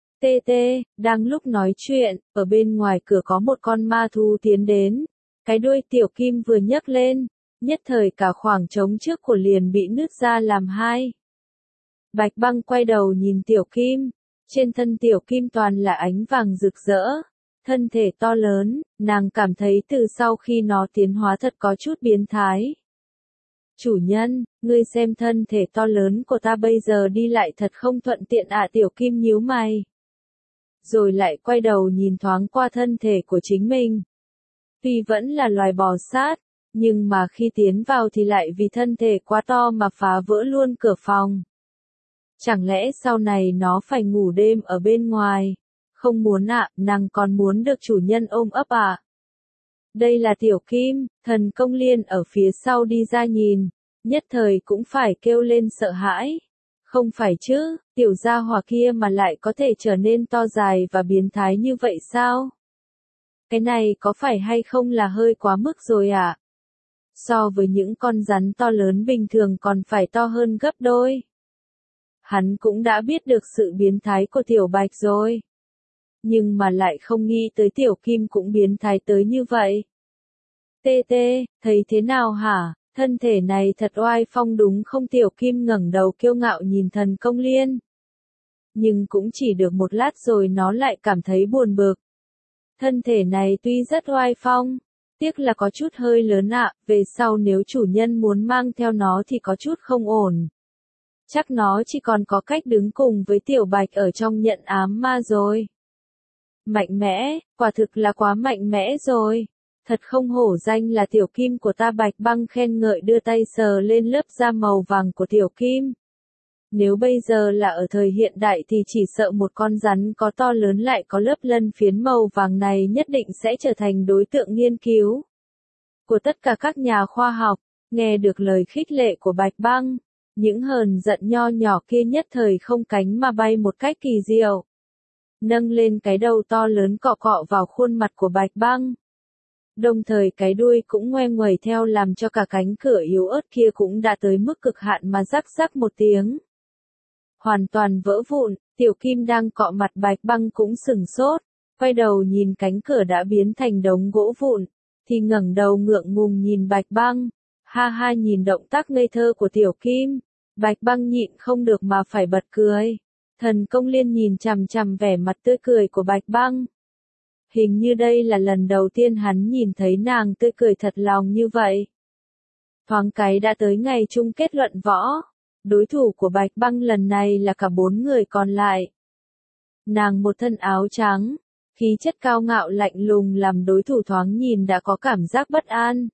[SPEAKER 1] Đang lúc nói chuyện, ở bên ngoài cửa có một con ma thú tiến đến. Cái đuôi Tiểu Kim vừa nhấc lên, nhất thời cả khoảng trống trước của liền bị nứt ra làm 2. Bạch Băng quay đầu nhìn Tiểu Kim, trên thân Tiểu Kim toàn là ánh vàng rực rỡ, thân thể to lớn, nàng cảm thấy từ sau khi nó tiến hóa thật có chút biến thái. Chủ nhân, ngươi xem thân thể to lớn của ta bây giờ đi lại thật không thuận tiện ạ. Tiểu Kim nhíu mày, rồi lại quay đầu nhìn thoáng qua thân thể của chính mình. Tuy vẫn là loài bò sát, nhưng mà khi tiến vào thì lại vì thân thể quá to mà phá vỡ luôn cửa phòng. Chẳng lẽ sau này nó phải ngủ đêm ở bên ngoài? Không muốn ạ, nàng còn muốn được chủ nhân ôm ấp ạ. Đây là Tiểu Kim. Thần Công Liên ở phía sau đi ra nhìn, nhất thời cũng phải kêu lên sợ hãi. Không phải chứ, tiểu gia hỏa kia mà lại có thể trở nên to dài và biến thái như vậy sao? Cái này có phải hay không là hơi quá mức rồi ạ? So với những con rắn to lớn bình thường còn phải to hơn gấp đôi. Hắn cũng đã biết được sự biến thái của Tiểu Bạch rồi. Nhưng mà lại không nghĩ tới Tiểu Kim cũng biến thái tới như vậy. Thấy thế nào hả? Thân thể này thật oai phong đúng không? Tiểu Kim ngẩng đầu kiêu ngạo nhìn Thần Công Liên. Nhưng cũng chỉ được một lát rồi nó lại cảm thấy buồn bực. Thân thể này tuy rất oai phong, tiếc là có chút hơi lớn ạ, về sau nếu chủ nhân muốn mang theo nó thì có chút không ổn. Chắc nó chỉ còn có cách đứng cùng với Tiểu Bạch ở trong nhận ám ma rồi. Mạnh mẽ, quả thực là quá mạnh mẽ rồi. Thật không hổ danh là Tiểu Kim của ta. Bạch Băng khen ngợi đưa tay sờ lên lớp da màu vàng của Tiểu Kim. Nếu bây giờ là ở thời hiện đại thì chỉ sợ một con rắn có to lớn lại có lớp lân phiến màu vàng này nhất định sẽ trở thành đối tượng nghiên cứu của tất cả các nhà khoa học. Nghe được lời khích lệ của Bạch Băng, những hờn giận nho nhỏ kia nhất thời không cánh mà bay một cách kỳ diệu. Nâng lên cái đầu to lớn cọ cọ vào khuôn mặt của Bạch Băng. Đồng thời cái đuôi cũng ngoe nguẩy theo làm cho cả cánh cửa yếu ớt kia cũng đã tới mức cực hạn mà rắc rắc một tiếng. Hoàn toàn vỡ vụn, Tiểu Kim đang cọ mặt Bạch Băng cũng sửng sốt, quay đầu nhìn cánh cửa đã biến thành đống gỗ vụn, thì ngẩng đầu ngượng ngùng nhìn Bạch Băng. Ha ha, nhìn động tác ngây thơ của Tiểu Kim, Bạch Băng nhịn không được mà phải bật cười. Thần Công Liên nhìn chằm chằm vẻ mặt tươi cười của Bạch Băng. Hình như đây là lần đầu tiên hắn nhìn thấy nàng tươi cười thật lòng như vậy. Thoáng cái đã tới ngày chung kết luận võ. Đối thủ của Bạch Băng lần này là cả 4 người còn lại. Nàng một thân áo trắng, khí chất cao ngạo lạnh lùng làm đối thủ thoáng nhìn đã có cảm giác bất an.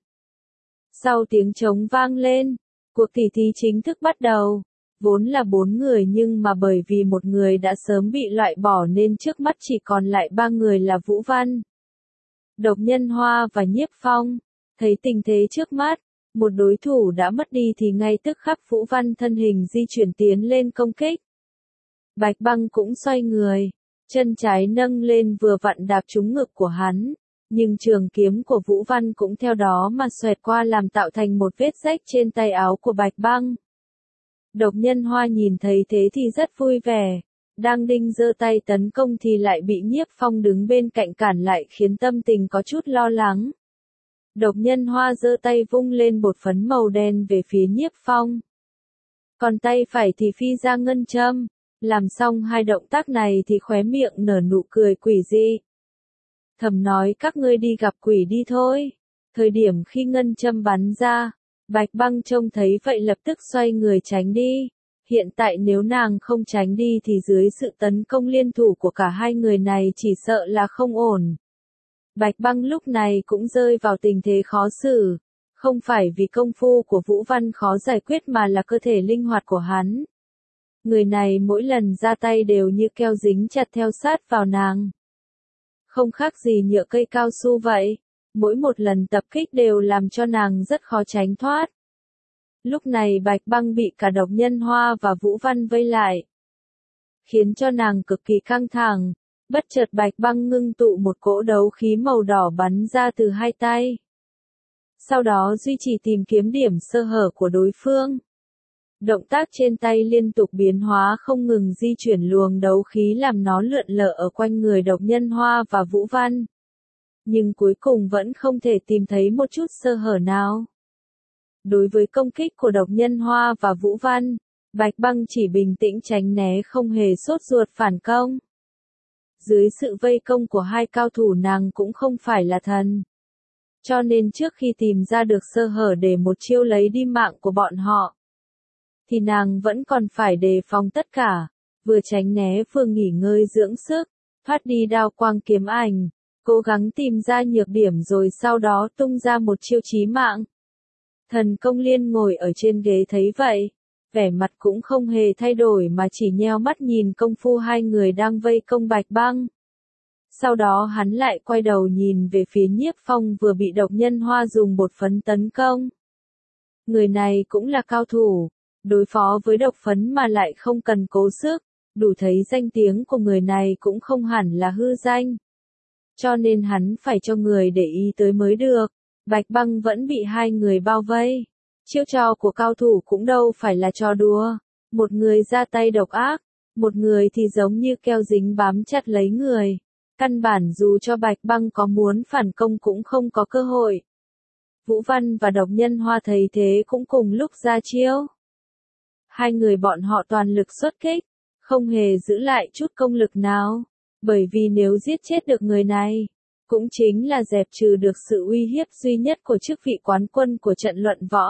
[SPEAKER 1] Sau tiếng trống vang lên, cuộc tỉ thí chính thức bắt đầu. Vốn là 4 người nhưng mà bởi vì một người đã sớm bị loại bỏ nên trước mắt chỉ còn lại 3 người là Vũ Văn, Độc Nhân Hoa và Nhiếp Phong. Thấy tình thế trước mắt, một đối thủ đã mất đi thì ngay tức khắc Vũ Văn thân hình di chuyển tiến lên công kích. Bạch Băng cũng xoay người, chân trái nâng lên vừa vặn đạp trúng ngực của hắn, nhưng trường kiếm của Vũ Văn cũng theo đó mà xoẹt qua làm tạo thành một vết rách trên tay áo của Bạch Băng. Độc Nhân Hoa nhìn thấy thế thì rất vui vẻ, đang định giơ tay tấn công thì lại bị Nhiếp Phong đứng bên cạnh cản lại khiến tâm tình có chút lo lắng. Độc Nhân Hoa giơ tay vung lên bột phấn màu đen về phía Nhiếp Phong. Còn tay phải thì phi ra ngân châm, làm xong hai động tác này thì khóe miệng nở nụ cười quỷ dị. Thầm nói các ngươi đi gặp quỷ đi thôi. Thời điểm khi ngân châm bắn ra, Bạch Băng trông thấy vậy lập tức xoay người tránh đi. Hiện tại nếu nàng không tránh đi thì dưới sự tấn công liên thủ của cả hai người này chỉ sợ là không ổn. Bạch Băng lúc này cũng rơi vào tình thế khó xử. Không phải vì công phu của Vũ Văn khó giải quyết mà là cơ thể linh hoạt của hắn. Người này mỗi lần ra tay đều như keo dính chặt theo sát vào nàng. Không khác gì nhựa cây cao su vậy. Mỗi một lần tập kích đều làm cho nàng rất khó tránh thoát. Lúc này Bạch Băng bị cả Độc Nhân Hoa và Vũ Văn vây lại, khiến cho nàng cực kỳ căng thẳng. Bất chợt Bạch Băng ngưng tụ một cỗ đấu khí màu đỏ bắn ra từ hai tay. Sau đó duy trì tìm kiếm điểm sơ hở của đối phương. Động tác trên tay liên tục biến hóa không ngừng di chuyển luồng đấu khí làm nó lượn lờ ở quanh người Độc Nhân Hoa và Vũ Văn. Nhưng cuối cùng vẫn không thể tìm thấy một chút sơ hở nào. Đối với công kích của Độc Nhân Hoa và Vũ Văn, Bạch Băng chỉ bình tĩnh tránh né không hề sốt ruột phản công. Dưới sự vây công của hai cao thủ nàng cũng không phải là thần. Cho nên trước khi tìm ra được sơ hở để một chiêu lấy đi mạng của bọn họ, thì nàng vẫn còn phải đề phòng tất cả, vừa tránh né vừa nghỉ ngơi dưỡng sức, thoát đi đao quang kiếm ảnh, cố gắng tìm ra nhược điểm rồi sau đó tung ra một chiêu chí mạng. Thần Công Liên ngồi ở trên ghế thấy vậy, vẻ mặt cũng không hề thay đổi mà chỉ nheo mắt nhìn công phu hai người đang vây công Bạch Băng. Sau đó hắn lại quay đầu nhìn về phía Nhiếp Phong vừa bị Độc Nhân Hoa dùng bột phấn tấn công. Người này cũng là cao thủ, đối phó với độc phấn mà lại không cần cố sức, đủ thấy danh tiếng của người này cũng không hẳn là hư danh. Cho nên hắn phải cho người để ý tới mới được. Bạch Băng vẫn bị hai người bao vây. Chiêu trò của cao thủ cũng đâu phải là trò đùa. Một người ra tay độc ác, một người thì giống như keo dính bám chặt lấy người. Căn bản dù cho Bạch Băng có muốn phản công cũng không có cơ hội. Vũ Văn và Độc Nhân Hoa thấy thế cũng cùng lúc ra chiêu. Hai người bọn họ toàn lực xuất kích, không hề giữ lại chút công lực nào. Bởi vì nếu giết chết được người này, cũng chính là dẹp trừ được sự uy hiếp duy nhất của chức vị quán quân của trận luận võ.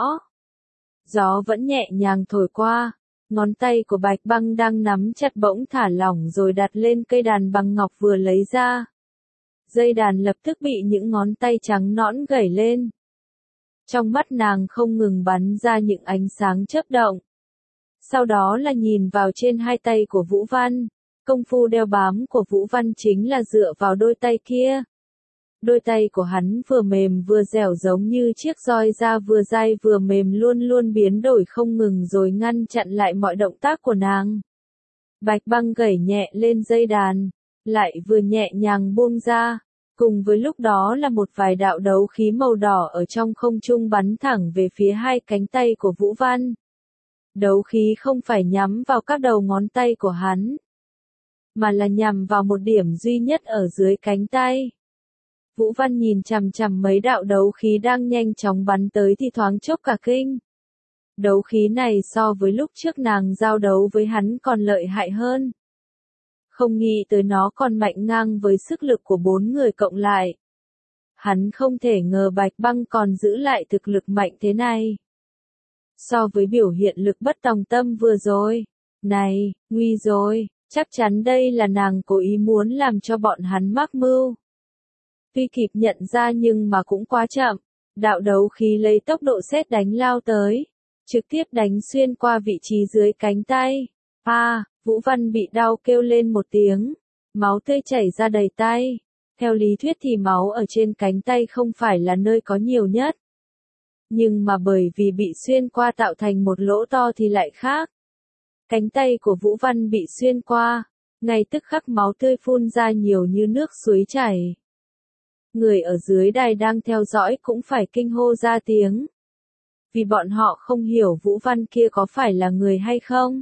[SPEAKER 1] Gió vẫn nhẹ nhàng thổi qua, ngón tay của Bạch Băng đang nắm chặt bỗng thả lỏng rồi đặt lên cây đàn bằng ngọc vừa lấy ra. Dây đàn lập tức bị những ngón tay trắng nõn gảy lên. Trong mắt nàng không ngừng bắn ra những ánh sáng chớp động. Sau đó là nhìn vào trên hai tay của Vũ Văn. Công phu đeo bám của Vũ Văn chính là dựa vào đôi tay kia. Đôi tay của hắn vừa mềm vừa dẻo giống như chiếc roi da, vừa dai vừa mềm, luôn luôn biến đổi không ngừng rồi ngăn chặn lại mọi động tác của nàng. Bạch Băng gẩy nhẹ lên dây đàn, lại vừa nhẹ nhàng buông ra. Cùng với lúc đó là một vài đạo đấu khí màu đỏ ở trong không trung bắn thẳng về phía hai cánh tay của Vũ Văn. Đấu khí không phải nhắm vào các đầu ngón tay của hắn, mà là nhằm vào một điểm duy nhất ở dưới cánh tay. Vũ Văn nhìn chằm chằm mấy đạo đấu khí đang nhanh chóng bắn tới thì thoáng chốc cả kinh. Đấu khí này so với lúc trước nàng giao đấu với hắn còn lợi hại hơn. Không nghĩ tới nó còn mạnh ngang với sức lực của 4 người cộng lại. Hắn không thể ngờ Bạch Băng còn giữ lại thực lực mạnh thế này. So với biểu hiện lực bất tòng tâm vừa rồi, này, nguy rồi, chắc chắn đây là nàng cố ý muốn làm cho bọn hắn mắc mưu. Tuy kịp nhận ra nhưng mà cũng quá chậm, đạo đấu khí lấy tốc độ sét đánh lao tới, trực tiếp đánh xuyên qua vị trí dưới cánh tay. Vũ Văn bị đau kêu lên một tiếng, máu tươi chảy ra đầy tay. Theo lý thuyết thì máu ở trên cánh tay không phải là nơi có nhiều nhất. Nhưng mà bởi vì bị xuyên qua tạo thành một lỗ to thì lại khác. Cánh tay của Vũ Văn bị xuyên qua, ngay tức khắc máu tươi phun ra nhiều như nước suối chảy. Người ở dưới đài đang theo dõi cũng phải kinh hô ra tiếng. Vì bọn họ không hiểu Vũ Văn kia có phải là người hay không.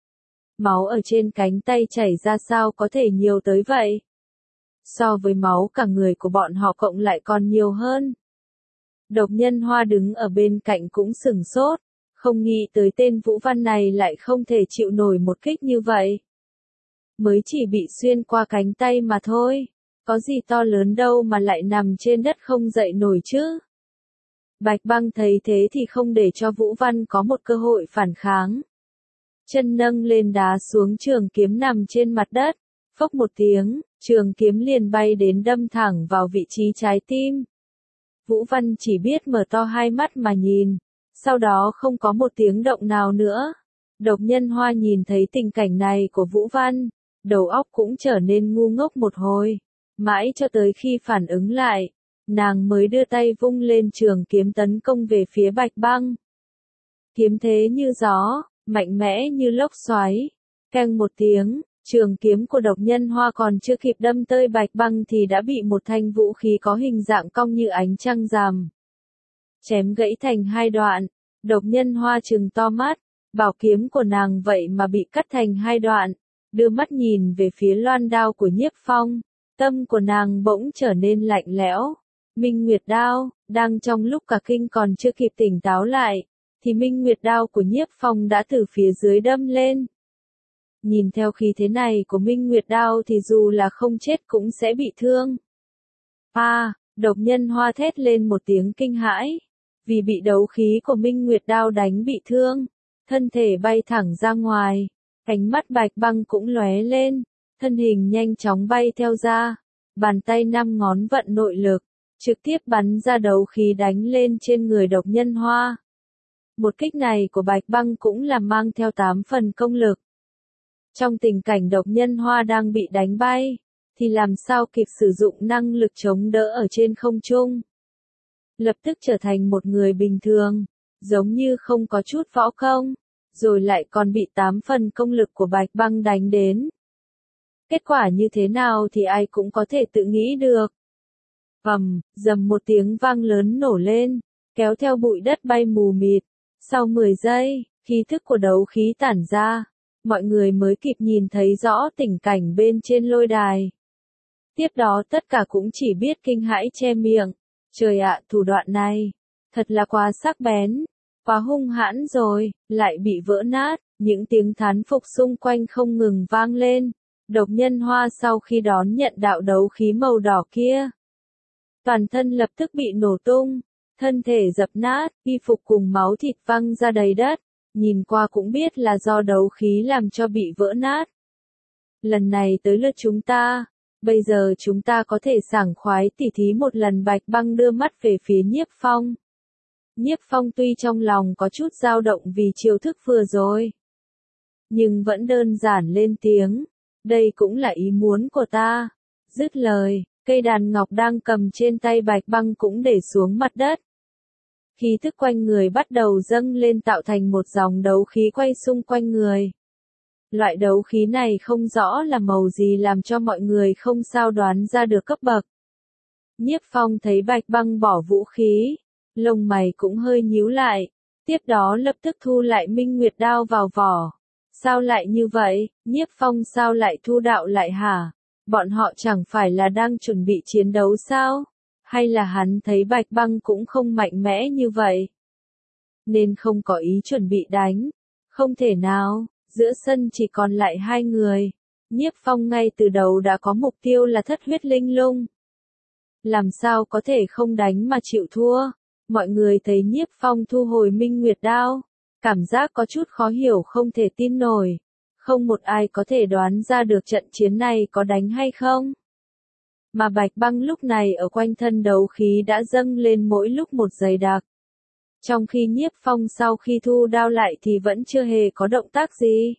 [SPEAKER 1] Máu ở trên cánh tay chảy ra sao có thể nhiều tới vậy? So với máu cả người của bọn họ cộng lại còn nhiều hơn. Độc Nhân Hoa đứng ở bên cạnh cũng sửng sốt, không nghĩ tới tên Vũ Văn này lại không thể chịu nổi một kích như vậy. Mới chỉ bị xuyên qua cánh tay mà thôi, có gì to lớn đâu mà lại nằm trên đất không dậy nổi chứ. Bạch Băng thấy thế thì không để cho Vũ Văn có một cơ hội phản kháng. Chân nâng lên đá xuống trường kiếm nằm trên mặt đất, phốc một tiếng, trường kiếm liền bay đến đâm thẳng vào vị trí trái tim. Vũ Văn chỉ biết mở to hai mắt mà nhìn, sau đó không có một tiếng động nào nữa. Độc Nhân Hoa nhìn thấy tình cảnh này của Vũ Văn, đầu óc cũng trở nên ngu ngốc một hồi, mãi cho tới khi phản ứng lại, nàng mới đưa tay vung lên trường kiếm tấn công về phía Bạch Băng. Kiếm thế như gió, mạnh mẽ như lốc xoáy, keng một tiếng, trường kiếm của Độc Nhân Hoa còn chưa kịp đâm tới Bạch Băng thì đã bị một thanh vũ khí có hình dạng cong như ánh trăng rằm chém gãy thành hai đoạn. Độc Nhân Hoa trừng to mắt, bảo kiếm của nàng vậy mà bị cắt thành hai đoạn, đưa mắt nhìn về phía loan đao của Nhiếp Phong, tâm của nàng bỗng trở nên lạnh lẽo. Minh Nguyệt đao, đang trong lúc cả kinh còn chưa kịp tỉnh táo lại, thì Minh Nguyệt đao của Nhiếp Phong đã từ phía dưới đâm lên. Nhìn theo khí thế này của Minh Nguyệt đao thì dù là không chết cũng sẽ bị thương. Độc Nhân Hoa thét lên một tiếng kinh hãi, vì bị đấu khí của Minh Nguyệt đao đánh bị thương, thân thể bay thẳng ra ngoài, ánh mắt Bạch Băng cũng lóe lên, thân hình nhanh chóng bay theo ra, bàn tay 5 ngón vận nội lực, trực tiếp bắn ra đấu khí đánh lên trên người Độc Nhân Hoa. Một kích này của Bạch Băng cũng là mang theo 8 phần công lực. Trong tình cảnh Độc Nhân Hoa đang bị đánh bay, thì làm sao kịp sử dụng năng lực chống đỡ ở trên không trung. Lập tức trở thành một người bình thường, giống như không có chút võ công, rồi lại còn bị 8 phần công lực của Bạch Băng đánh đến. Kết quả như thế nào thì ai cũng có thể tự nghĩ được. Dầm một tiếng vang lớn nổ lên, kéo theo bụi đất bay mù mịt. Sau 10 giây, khí thức của đấu khí tản ra, mọi người mới kịp nhìn thấy rõ tình cảnh bên trên lôi đài. Tiếp đó tất cả cũng chỉ biết kinh hãi che miệng. Trời ạ, thủ đoạn này, thật là quá sắc bén, quá hung hãn rồi, lại bị vỡ nát, những tiếng thán phục xung quanh không ngừng vang lên. Độc Nhân Hoa sau khi đón nhận đạo đấu khí màu đỏ kia, toàn thân lập tức bị nổ tung, thân thể dập nát, y phục cùng máu thịt văng ra đầy đất, nhìn qua cũng biết là do đấu khí làm cho bị vỡ nát. Lần này tới lượt chúng ta, bây giờ chúng ta có thể sảng khoái tỉ thí một lần. Bạch Băng đưa mắt về phía Nhiếp Phong. Nhiếp Phong tuy trong lòng có chút dao động vì chiêu thức vừa rồi, nhưng vẫn đơn giản lên tiếng. Đây cũng là ý muốn của ta. Dứt lời, cây đàn ngọc đang cầm trên tay Bạch Băng cũng để xuống mặt đất. Khí thức quanh người bắt đầu dâng lên tạo thành một dòng đấu khí quay xung quanh người. Loại đấu khí này không rõ là màu gì làm cho mọi người không sao đoán ra được cấp bậc. Nhiếp Phong thấy Bạch Băng bỏ vũ khí, lông mày cũng hơi nhíu lại, tiếp đó lập tức thu lại Minh Nguyệt đao vào vỏ. Sao lại như vậy, Nhiếp Phong sao lại thu đạo lại hả? Bọn họ chẳng phải là đang chuẩn bị chiến đấu sao? Hay là hắn thấy Bạch Băng cũng không mạnh mẽ như vậy? Nên không có ý chuẩn bị đánh. Không thể nào, giữa sân chỉ còn lại hai người. Nhiếp Phong ngay từ đầu đã có mục tiêu là Thất Huyết Linh Lung. Làm sao có thể không đánh mà chịu thua? Mọi người thấy Nhiếp Phong thu hồi Minh Nguyệt đao, cảm giác có chút khó hiểu không thể tin nổi. Không một ai có thể đoán ra được trận chiến này có đánh hay không. Mà Bạch Băng lúc này ở quanh thân đấu khí đã dâng lên mỗi lúc một dày đặc. Trong khi Nhiếp Phong sau khi thu đao lại thì vẫn chưa hề có động tác gì.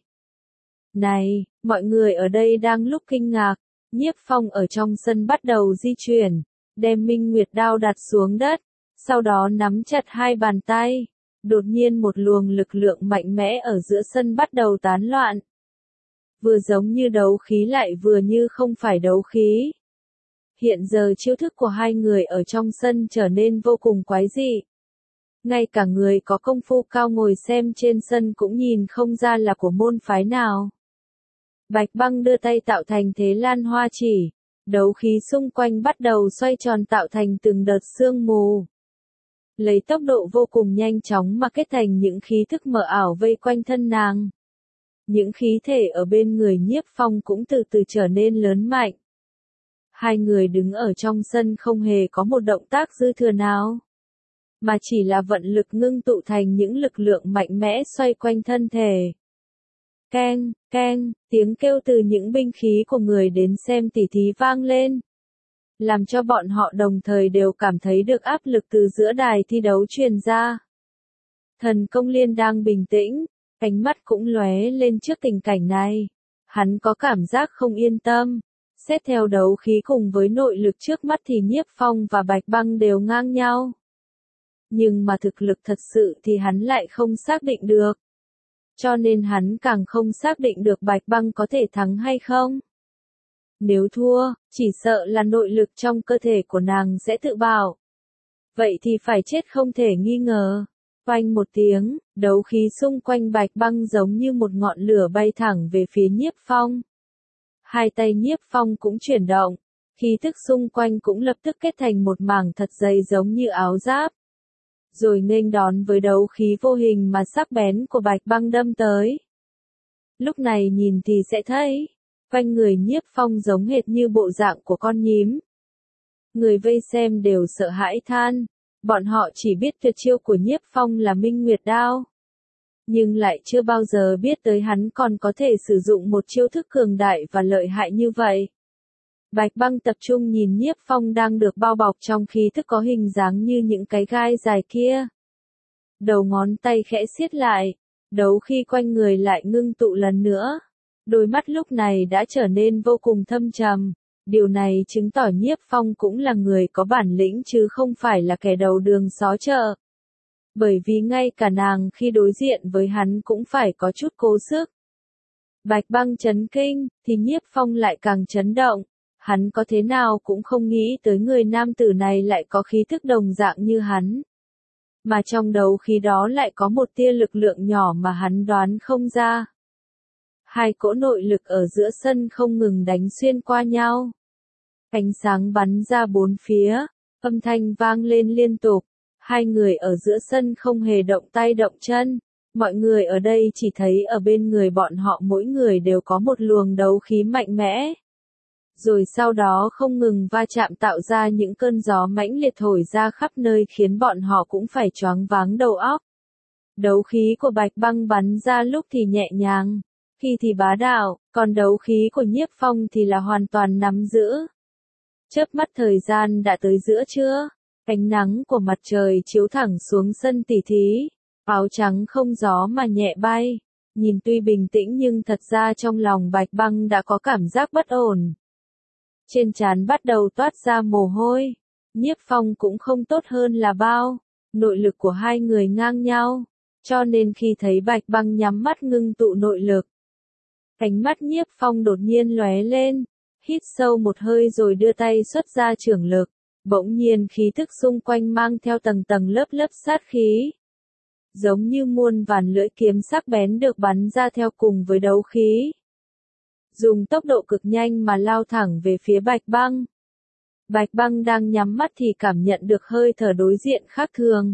[SPEAKER 1] Này, mọi người ở đây đang lúc kinh ngạc, Nhiếp Phong ở trong sân bắt đầu di chuyển, đem Minh Nguyệt đao đặt xuống đất, sau đó nắm chặt hai bàn tay. Đột nhiên một luồng lực lượng mạnh mẽ ở giữa sân bắt đầu tán loạn. Vừa giống như đấu khí lại vừa như không phải đấu khí. Hiện giờ chiêu thức của hai người ở trong sân trở nên vô cùng quái dị. Ngay cả người có công phu cao ngồi xem trên sân cũng nhìn không ra là của môn phái nào. Bạch Băng đưa tay tạo thành thế lan hoa chỉ, đấu khí xung quanh bắt đầu xoay tròn tạo thành từng đợt sương mù. Lấy tốc độ vô cùng nhanh chóng mà kết thành những khí thức mờ ảo vây quanh thân nàng. Những khí thể ở bên người Nhiếp Phong cũng từ từ trở nên lớn mạnh. Hai người đứng ở trong sân không hề có một động tác dư thừa nào, mà chỉ là vận lực ngưng tụ thành những lực lượng mạnh mẽ xoay quanh thân thể. Keng, keng, tiếng kêu từ những binh khí của người đến xem tỉ thí vang lên, làm cho bọn họ đồng thời đều cảm thấy được áp lực từ giữa đài thi đấu truyền ra. Thần Công Liên đang bình tĩnh, ánh mắt cũng lóe lên trước tình cảnh này. Hắn có cảm giác không yên tâm. Xét theo đấu khí cùng với nội lực trước mắt thì Nhiếp Phong và Bạch Băng đều ngang nhau. Nhưng mà thực lực thật sự thì hắn lại không xác định được. Cho nên hắn càng không xác định được Bạch Băng có thể thắng hay không. Nếu thua, chỉ sợ là nội lực trong cơ thể của nàng sẽ tự bảo. Vậy thì phải chết không thể nghi ngờ. Oanh một tiếng, đấu khí xung quanh Bạch Băng giống như một ngọn lửa bay thẳng về phía Nhiếp Phong. Hai tay Nhiếp Phong cũng chuyển động, khí thức xung quanh cũng lập tức kết thành một mảng thật dày giống như áo giáp. Rồi nghênh đón với đấu khí vô hình mà sắc bén của Bạch Băng đâm tới. Lúc này nhìn thì sẽ thấy, quanh người Nhiếp Phong giống hệt như bộ dạng của con nhím. Người vây xem đều sợ hãi than, bọn họ chỉ biết tuyệt chiêu của Nhiếp Phong là Minh Nguyệt đao. Nhưng lại chưa bao giờ biết tới hắn còn có thể sử dụng một chiêu thức cường đại và lợi hại như vậy. Bạch Băng tập trung nhìn Nhiếp Phong đang được bao bọc trong khí thức có hình dáng như những cái gai dài kia. Đầu ngón tay khẽ siết lại, đấu khí quanh người lại ngưng tụ lần nữa. Đôi mắt lúc này đã trở nên vô cùng thâm trầm. Điều này chứng tỏ Nhiếp Phong cũng là người có bản lĩnh chứ không phải là kẻ đầu đường xó chợ. Bởi vì ngay cả nàng khi đối diện với hắn cũng phải có chút cố sức. Bạch Băng chấn kinh, thì Nhiếp Phong lại càng chấn động. Hắn có thế nào cũng không nghĩ tới người nam tử này lại có khí thức đồng dạng như hắn. Mà trong đấu khí đó lại có một tia lực lượng nhỏ mà hắn đoán không ra. Hai cỗ nội lực ở giữa sân không ngừng đánh xuyên qua nhau. Ánh sáng bắn ra bốn phía, âm thanh vang lên liên tục. Hai người ở giữa sân không hề động tay động chân. Mọi người ở đây chỉ thấy ở bên người bọn họ mỗi người đều có một luồng đấu khí mạnh mẽ. Rồi sau đó không ngừng va chạm tạo ra những cơn gió mãnh liệt thổi ra khắp nơi khiến bọn họ cũng phải choáng váng đầu óc. Đấu khí của Bạch Băng bắn ra lúc thì nhẹ nhàng, khi thì bá đạo, còn đấu khí của Nhiếp Phong thì là hoàn toàn nắm giữ. Chớp mắt thời gian đã tới giữa trưa, ánh nắng của mặt trời chiếu thẳng xuống sân tỉ thí, áo trắng không gió mà nhẹ bay, Nhìn tuy bình tĩnh nhưng thật ra trong lòng Bạch Băng đã có cảm giác bất ổn. Trên trán bắt đầu toát ra mồ hôi. Nhiếp Phong cũng không tốt hơn là bao. Nội lực của hai người ngang nhau. Cho nên khi thấy Bạch Băng nhắm mắt ngưng tụ nội lực, ánh mắt Nhiếp Phong đột nhiên lóe lên. Hít sâu một hơi rồi đưa tay xuất ra chưởng lực. Bỗng nhiên khí thức xung quanh mang theo tầng tầng lớp lớp sát khí. Giống như muôn vàn lưỡi kiếm sắc bén được bắn ra theo cùng với đấu khí. Dùng tốc độ cực nhanh mà lao thẳng về phía Bạch Băng. Bạch Băng đang nhắm mắt thì cảm nhận được hơi thở đối diện khác thường.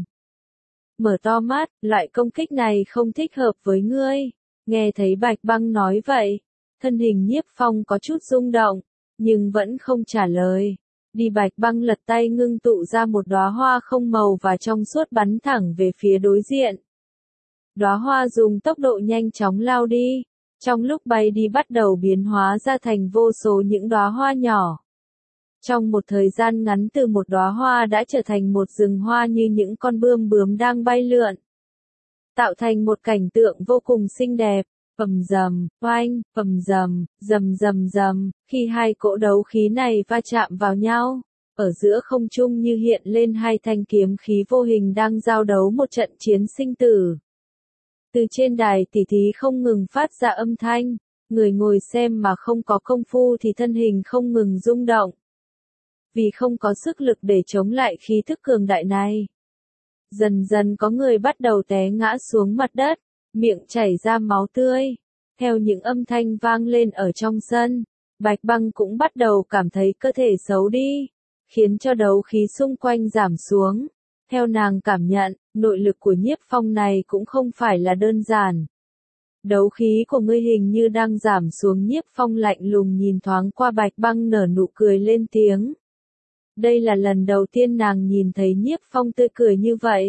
[SPEAKER 1] Mở to mắt, loại công kích này không thích hợp với ngươi. Nghe thấy Bạch Băng nói vậy, thân hình Nhiếp Phong có chút rung động, nhưng vẫn không trả lời. Đi Bạch Băng lật tay ngưng tụ ra một đóa hoa không màu và trong suốt bắn thẳng về phía đối diện. Đóa hoa dùng tốc độ nhanh chóng lao đi, trong lúc bay đi bắt đầu biến hóa ra thành vô số những đóa hoa nhỏ. Trong một thời gian ngắn từ một đóa hoa đã trở thành một rừng hoa như những con bươm bướm đang bay lượn. Tạo thành một cảnh tượng vô cùng xinh đẹp. Pầm rầm, oanh, pầm rầm, rầm rầm rầm, khi hai cỗ đấu khí này va chạm vào nhau, ở giữa không trung như hiện lên hai thanh kiếm khí vô hình đang giao đấu một trận chiến sinh tử. Từ trên đài tỷ thí không ngừng phát ra âm thanh, người ngồi xem mà không có công phu thì thân hình không ngừng rung động. Vì không có sức lực để chống lại khí thức cường đại này. Dần dần có người bắt đầu té ngã xuống mặt đất, miệng chảy ra máu tươi. Theo những âm thanh vang lên ở trong sân, Bạch Băng cũng bắt đầu cảm thấy cơ thể xấu đi, khiến cho đấu khí xung quanh giảm xuống. Theo nàng cảm nhận, nội lực của Nhiếp Phong này cũng không phải là đơn giản. Đấu khí của ngươi hình như đang giảm xuống. Nhiếp Phong lạnh lùng nhìn thoáng qua Bạch Băng nở nụ cười lên tiếng. Đây là lần đầu tiên nàng nhìn thấy Nhiếp Phong tươi cười như vậy.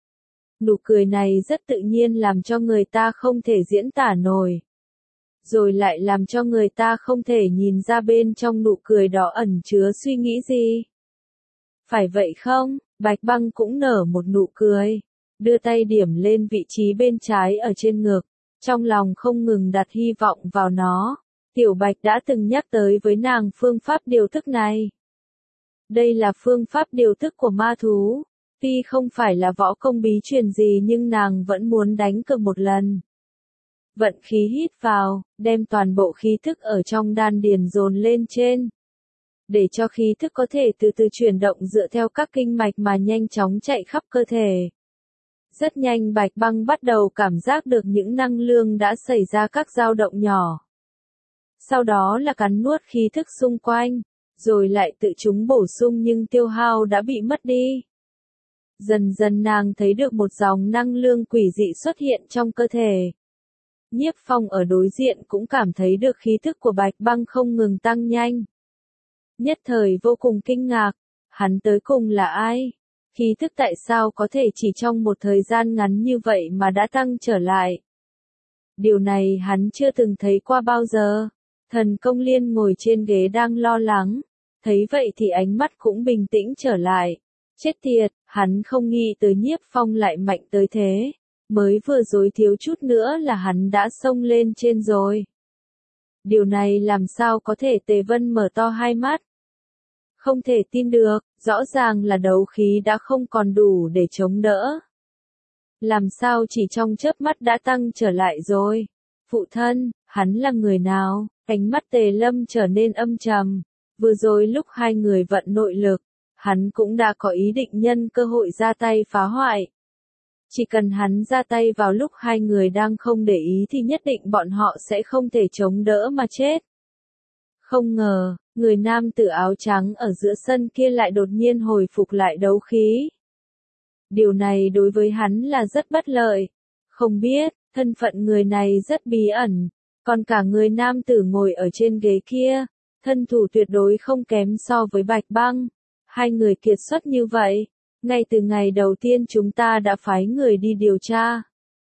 [SPEAKER 1] Nụ cười này rất tự nhiên làm cho người ta không thể diễn tả nổi. Rồi lại làm cho người ta không thể nhìn ra bên trong nụ cười đó ẩn chứa suy nghĩ gì. Phải vậy không? Bạch Băng cũng nở một nụ cười. Đưa tay điểm lên vị trí bên trái ở trên ngực. Trong lòng không ngừng đặt hy vọng vào nó. Tiểu Bạch đã từng nhắc tới với nàng phương pháp điều thức này. Đây là phương pháp điều thức của ma thú. Tuy không phải là võ công bí truyền gì nhưng nàng vẫn muốn đánh cược một lần. Vận khí hít vào, đem toàn bộ khí thức ở trong đan điền dồn lên trên. Để cho khí thức có thể từ từ chuyển động dựa theo các kinh mạch mà nhanh chóng chạy khắp cơ thể. Rất nhanh Bạch Băng bắt đầu cảm giác được những năng lượng đã xảy ra các dao động nhỏ. Sau đó là cắn nuốt khí thức xung quanh, rồi lại tự chúng bổ sung nhưng tiêu hao đã bị mất đi. Dần dần nàng thấy được một dòng năng lượng quỷ dị xuất hiện trong cơ thể. Nhiếp Phong ở đối diện cũng cảm thấy được khí thức của Bạch Băng không ngừng tăng nhanh. Nhất thời vô cùng kinh ngạc, hắn tới cùng là ai? Khí thức tại sao có thể chỉ trong một thời gian ngắn như vậy mà đã tăng trở lại? Điều này hắn chưa từng thấy qua bao giờ. Thần Công Liên ngồi trên ghế đang lo lắng, thấy vậy thì ánh mắt cũng bình tĩnh trở lại. Chết tiệt, hắn không nghĩ tới Nhiếp Phong lại mạnh tới thế. Mới vừa rồi thiếu chút nữa là hắn đã xông lên trên rồi. Điều này làm sao có thể? Tề Vân mở to hai mắt. Không thể tin được, rõ ràng là đấu khí đã không còn đủ để chống đỡ. Làm sao chỉ trong chớp mắt đã tăng trở lại rồi? Phụ thân, hắn là người nào? Ánh mắt Tề Lâm trở nên âm trầm. Vừa rồi lúc hai người vận nội lực, hắn cũng đã có ý định nhân cơ hội ra tay phá hoại. Chỉ cần hắn ra tay vào lúc hai người đang không để ý thì nhất định bọn họ sẽ không thể chống đỡ mà chết. Không ngờ, người nam tử áo trắng ở giữa sân kia lại đột nhiên hồi phục lại đấu khí. Điều này đối với hắn là rất bất lợi. Không biết, thân phận người này rất bí ẩn. Còn cả người nam tử ngồi ở trên ghế kia, thân thủ tuyệt đối không kém so với Bạch Băng. Hai người kiệt xuất như vậy. Ngay từ ngày đầu tiên chúng ta đã phái người đi điều tra.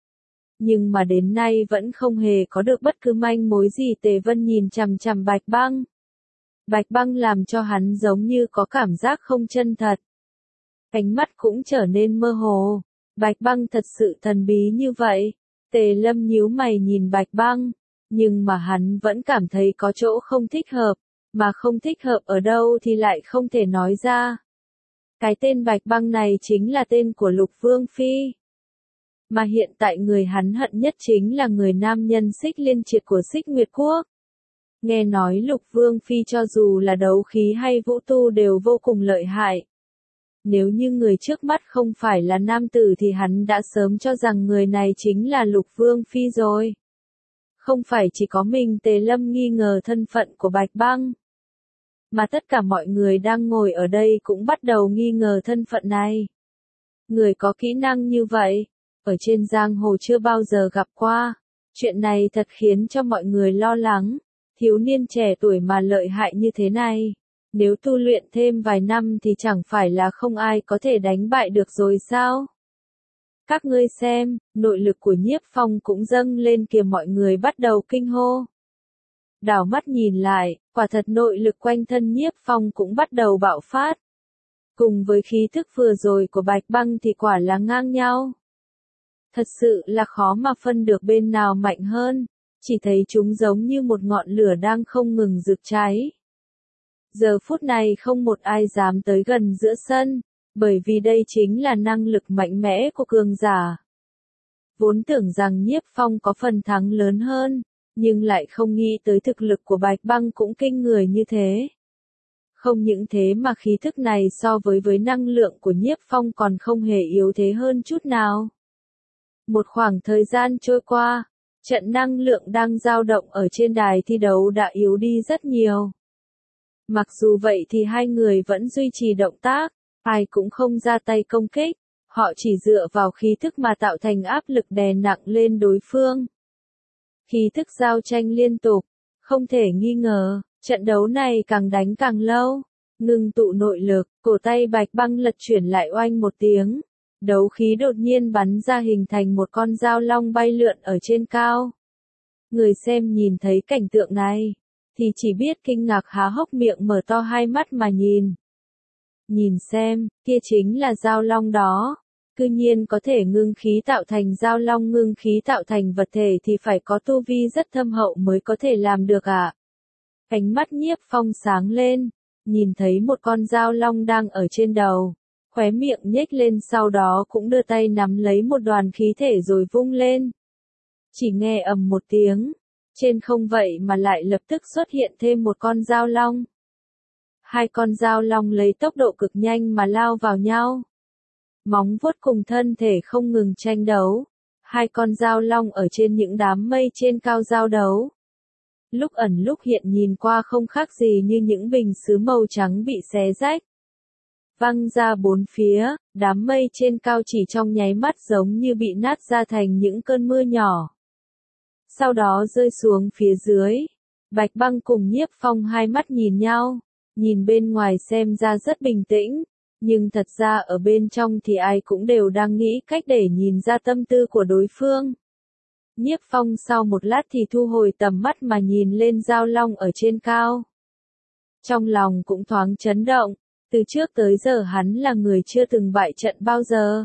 [SPEAKER 1] Nhưng mà đến nay vẫn không hề có được bất cứ manh mối gì. Tề Vân nhìn chằm chằm Bạch Băng. Bạch Băng làm cho hắn giống như có cảm giác không chân thật. Ánh mắt cũng trở nên mơ hồ. Bạch Băng thật sự thần bí như vậy. Tề Lâm nhíu mày nhìn Bạch Băng, nhưng mà hắn vẫn cảm thấy có chỗ không thích hợp, mà không thích hợp ở đâu thì lại không thể nói ra. Cái tên Bạch Băng này chính là tên của Lục Vương Phi. Mà hiện tại người hắn hận nhất chính là người nam nhân Xích Liên Triệt của Xích Nguyệt Quốc. Nghe nói Lục Vương Phi cho dù là đấu khí hay vũ tu đều vô cùng lợi hại. Nếu như người trước mắt không phải là nam tử thì hắn đã sớm cho rằng người này chính là Lục Vương Phi rồi. Không phải chỉ có mình Tề Lâm nghi ngờ thân phận của Bạch Băng, mà tất cả mọi người đang ngồi ở đây cũng bắt đầu nghi ngờ thân phận này. Người có kỹ năng như vậy, ở trên giang hồ chưa bao giờ gặp qua. Chuyện này thật khiến cho mọi người lo lắng. Thiếu niên trẻ tuổi mà lợi hại như thế này, nếu tu luyện thêm vài năm thì chẳng phải là không ai có thể đánh bại được rồi sao? Các ngươi xem, nội lực của Nhiếp Phong cũng dâng lên kìa, mọi người bắt đầu kinh hô. Đảo mắt nhìn lại, quả thật nội lực quanh thân Nhiếp Phong cũng bắt đầu bạo phát. Cùng với khí thức vừa rồi của Bạch Băng thì quả là ngang nhau. Thật sự là khó mà phân được bên nào mạnh hơn, chỉ thấy chúng giống như một ngọn lửa đang không ngừng rực cháy. Giờ phút này không một ai dám tới gần giữa sân, bởi vì đây chính là năng lực mạnh mẽ của cường giả. Vốn tưởng rằng Nhiếp Phong có phần thắng lớn hơn, nhưng lại không nghĩ tới thực lực của Bạch Băng cũng kinh người như thế. Không những thế mà khí thức này so với năng lượng của Nhiếp Phong còn không hề yếu thế hơn chút nào. Một khoảng thời gian trôi qua, trận năng lượng đang dao động ở trên đài thi đấu đã yếu đi rất nhiều. Mặc dù vậy thì hai người vẫn duy trì động tác, ai cũng không ra tay công kích, họ chỉ dựa vào khí thức mà tạo thành áp lực đè nặng lên đối phương. Khí thức giao tranh liên tục, không thể nghi ngờ, trận đấu này càng đánh càng lâu. Ngưng tụ nội lực, cổ tay Bạch Băng lật chuyển lại oanh một tiếng. Đấu khí đột nhiên bắn ra hình thành một con dao long bay lượn ở trên cao. Người xem nhìn thấy cảnh tượng này, thì chỉ biết kinh ngạc há hốc miệng mở to hai mắt mà nhìn. Nhìn xem, kia chính là dao long đó. Cư nhiên có thể ngưng khí tạo thành dao long, ngưng khí tạo thành vật thể thì phải có tu vi rất thâm hậu mới có thể làm được ạ. Ánh mắt Nhiếp Phong sáng lên, nhìn thấy một con dao long đang ở trên đầu. Khóe miệng nhếch lên, sau đó cũng đưa tay nắm lấy một đoàn khí thể rồi vung lên. Chỉ nghe ầm một tiếng, trên không vậy mà lại lập tức xuất hiện thêm một con dao long. Hai con dao long lấy tốc độ cực nhanh mà lao vào nhau. Móng vuốt cùng thân thể không ngừng tranh đấu. Hai con dao long ở trên những đám mây trên cao giao đấu. Lúc ẩn lúc hiện nhìn qua không khác gì như những bình sứ màu trắng bị xé rách. Văng ra bốn phía, đám mây trên cao chỉ trong nháy mắt giống như bị nát ra thành những cơn mưa nhỏ. Sau đó rơi xuống phía dưới. Bạch Băng cùng Nhiếp Phong hai mắt nhìn nhau, nhìn bên ngoài xem ra rất bình tĩnh, nhưng thật ra ở bên trong thì ai cũng đều đang nghĩ cách để nhìn ra tâm tư của đối phương. Nhiếp Phong sau một lát thì thu hồi tầm mắt mà nhìn lên dao long ở trên cao. Trong lòng cũng thoáng chấn động. Từ trước tới giờ hắn là người chưa từng bại trận bao giờ.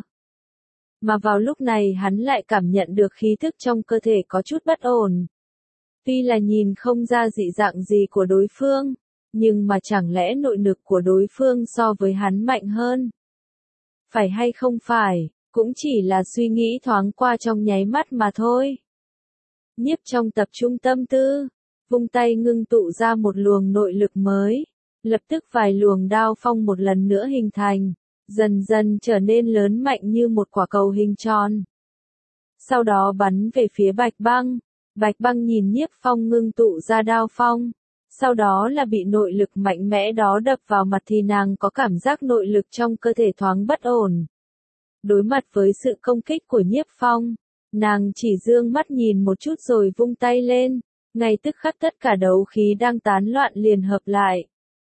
[SPEAKER 1] Mà vào lúc này hắn lại cảm nhận được khí thức trong cơ thể có chút bất ổn. Tuy là nhìn không ra dị dạng gì của đối phương, nhưng mà chẳng lẽ nội lực của đối phương so với hắn mạnh hơn? Phải hay không phải, cũng chỉ là suy nghĩ thoáng qua trong nháy mắt mà thôi. Nhiếp trong tập trung tâm tư, vung tay ngưng tụ ra một luồng nội lực mới. Lập tức vài luồng đao phong một lần nữa hình thành, dần dần trở nên lớn mạnh như một quả cầu hình tròn. Sau đó bắn về phía Bạch Băng. Bạch Băng nhìn Nhiếp Phong ngưng tụ ra đao phong. Sau đó là bị nội lực mạnh mẽ đó đập vào mặt thì nàng có cảm giác nội lực trong cơ thể thoáng bất ổn. Đối mặt với sự công kích của Nhiếp Phong, nàng chỉ dương mắt nhìn một chút rồi vung tay lên. Ngay tức khắc tất cả đấu khí đang tán loạn liền hợp lại,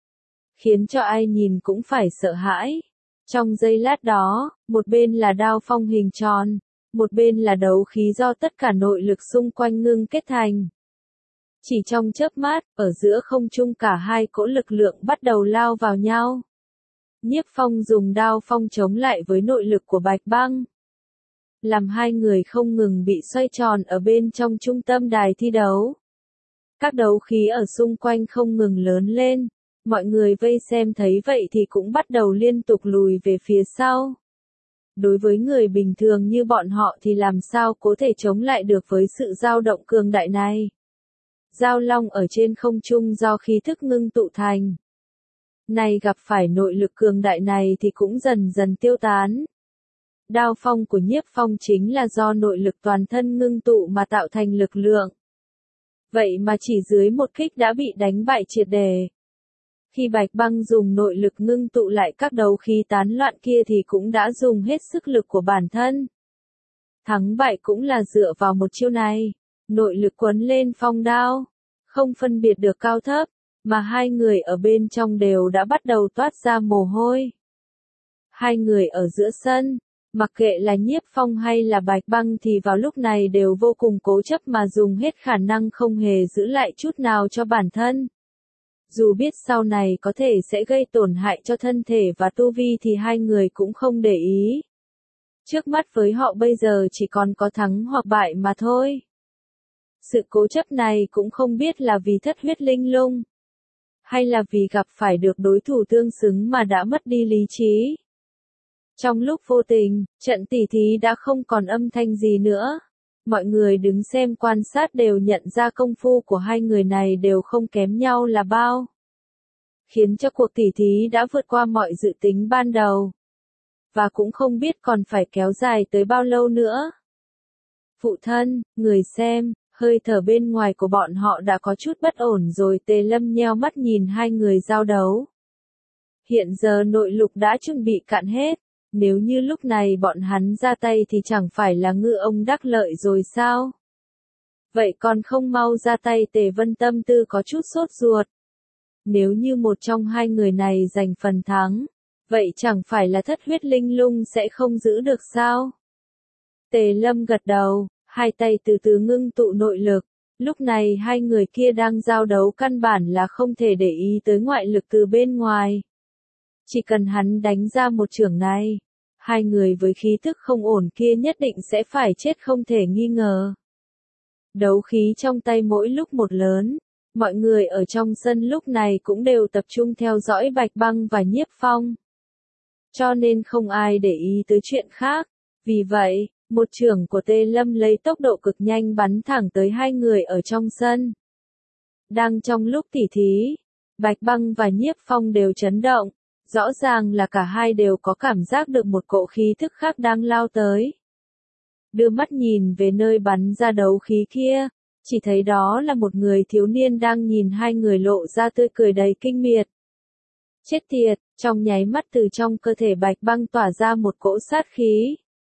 [SPEAKER 1] khiến cho ai nhìn cũng phải sợ hãi. Trong giây lát đó, một bên là đao phong hình tròn, một bên là đấu khí do tất cả nội lực xung quanh ngưng kết thành. Chỉ trong chớp mắt, ở giữa không trung cả hai cỗ lực lượng bắt đầu lao vào nhau. Nhiếp Phong dùng đao phong chống lại với nội lực của Bạch Băng. làm hai người không ngừng bị xoay tròn ở bên trong trung tâm đài thi đấu. Các đấu khí ở xung quanh không ngừng lớn lên, mọi người vây xem thấy vậy thì cũng bắt đầu liên tục lùi về phía sau. Đối với người bình thường như bọn họ thì làm sao có thể chống lại được với sự dao động cường đại này. Giao long ở trên không trung do khí thức ngưng tụ thành. Này gặp phải nội lực cường đại này thì cũng dần dần tiêu tán. Đao phong của Nhiếp Phong chính là do nội lực toàn thân ngưng tụ mà tạo thành lực lượng. Vậy mà chỉ dưới một kích đã bị đánh bại triệt đề. Khi Bạch Băng dùng nội lực ngưng tụ lại các đấu khí tán loạn kia thì cũng đã dùng hết sức lực của bản thân. Thắng bại cũng là dựa vào một chiêu này, nội lực quấn lên phong đao, không phân biệt được cao thấp, mà hai người ở bên trong đều đã bắt đầu toát ra mồ hôi. Hai người ở giữa sân, mặc kệ là Nhiếp Phong hay là Bạch Băng thì vào lúc này đều vô cùng cố chấp mà dùng hết khả năng không hề giữ lại chút nào cho bản thân. Dù biết sau này có thể sẽ gây tổn hại cho thân thể và tu vi thì hai người cũng không để ý. Trước mắt với họ bây giờ chỉ còn có thắng hoặc bại mà thôi. Sự cố chấp này cũng không biết là vì thất huyết linh lung, hay là vì gặp phải được đối thủ tương xứng mà đã mất đi lý trí. Trong lúc vô tình, trận tỉ thí đã không còn âm thanh gì nữa. Mọi người đứng xem quan sát đều nhận ra công phu của hai người này đều không kém nhau là bao. Khiến cho cuộc tỉ thí đã vượt qua mọi dự tính ban đầu. Và cũng không biết còn phải kéo dài tới bao lâu nữa. Phụ thân, người xem, hơi thở bên ngoài của bọn họ đã có chút bất ổn rồi. Tề Lâm nheo mắt nhìn hai người giao đấu. Hiện giờ nội lực đã chuẩn bị cạn hết. Nếu như lúc này bọn hắn ra tay thì chẳng phải là ngư ông đắc lợi rồi sao? Vậy còn không mau ra tay. Tề Vân tâm tư có chút sốt ruột. Nếu như một trong hai người này giành phần thắng, vậy chẳng phải là thất huyết linh lung sẽ không giữ được sao? Tề Lâm gật đầu, hai tay từ từ ngưng tụ nội lực. Lúc này hai người kia đang giao đấu căn bản là không thể để ý tới ngoại lực từ bên ngoài. Chỉ cần hắn đánh ra một chưởng này, hai người với khí thức không ổn kia nhất định sẽ phải chết không thể nghi ngờ. Đấu khí trong tay mỗi lúc một lớn, mọi người ở trong sân lúc này cũng đều tập trung theo dõi Bạch Băng và Nhiếp Phong. Cho nên không ai để ý tới chuyện khác, vì vậy, một chưởng của Tề Lâm lấy tốc độ cực nhanh bắn thẳng tới hai người ở trong sân. Đang trong lúc tỉ thí, Bạch Băng và Nhiếp Phong đều chấn động. Rõ ràng là cả hai đều có cảm giác được một cỗ khí thức khác đang lao tới. Đưa mắt nhìn về nơi bắn ra đấu khí kia, chỉ thấy đó là một người thiếu niên đang nhìn hai người lộ ra tươi cười đầy kinh miệt. Chết tiệt, trong nháy mắt từ trong cơ thể Bạch Băng tỏa ra một cỗ sát khí.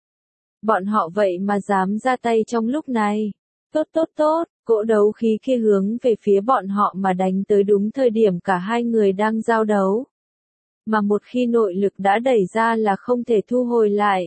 [SPEAKER 1] Bọn họ vậy mà dám ra tay trong lúc này. Tốt, cỗ đấu khí kia hướng về phía bọn họ mà đánh tới đúng thời điểm cả hai người đang giao đấu. Mà một khi nội lực đã đẩy ra là không thể thu hồi lại.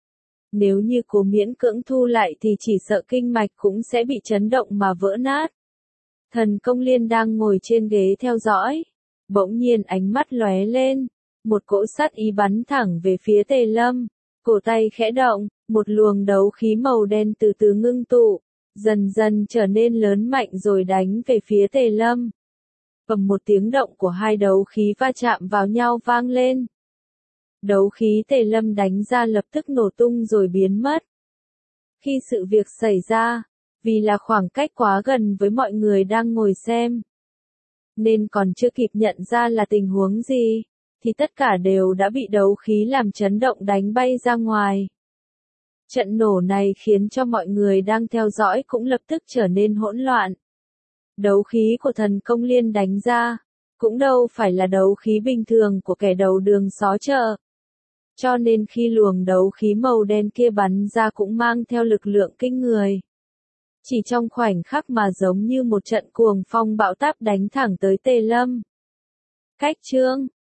[SPEAKER 1] Nếu như cố miễn cưỡng thu lại thì chỉ sợ kinh mạch cũng sẽ bị chấn động mà vỡ nát. Thần Công Liên đang ngồi trên ghế theo dõi. Bỗng nhiên ánh mắt lóe lên. Một cỗ sát ý bắn thẳng về phía Tề Lâm. Cổ tay khẽ động, một luồng đấu khí màu đen từ từ ngưng tụ. Dần dần trở nên lớn mạnh rồi đánh về phía Tề Lâm. Bầm một tiếng động của hai đấu khí va chạm vào nhau vang lên. Đấu khí Tề Lâm đánh ra lập tức nổ tung rồi biến mất. Khi sự việc xảy ra, vì là khoảng cách quá gần với mọi người đang ngồi xem, nên còn chưa kịp nhận ra là tình huống gì, thì tất cả đều đã bị đấu khí làm chấn động đánh bay ra ngoài. Trận nổ này khiến cho mọi người đang theo dõi cũng lập tức trở nên hỗn loạn. Đấu khí của Thần Công Liên đánh ra, cũng đâu phải là đấu khí bình thường của kẻ đầu đường xó chợ. Cho nên khi luồng đấu khí màu đen kia bắn ra cũng mang theo lực lượng kinh người. Chỉ trong khoảnh khắc mà giống như một trận cuồng phong bão táp đánh thẳng tới Tề Lâm. Cách chương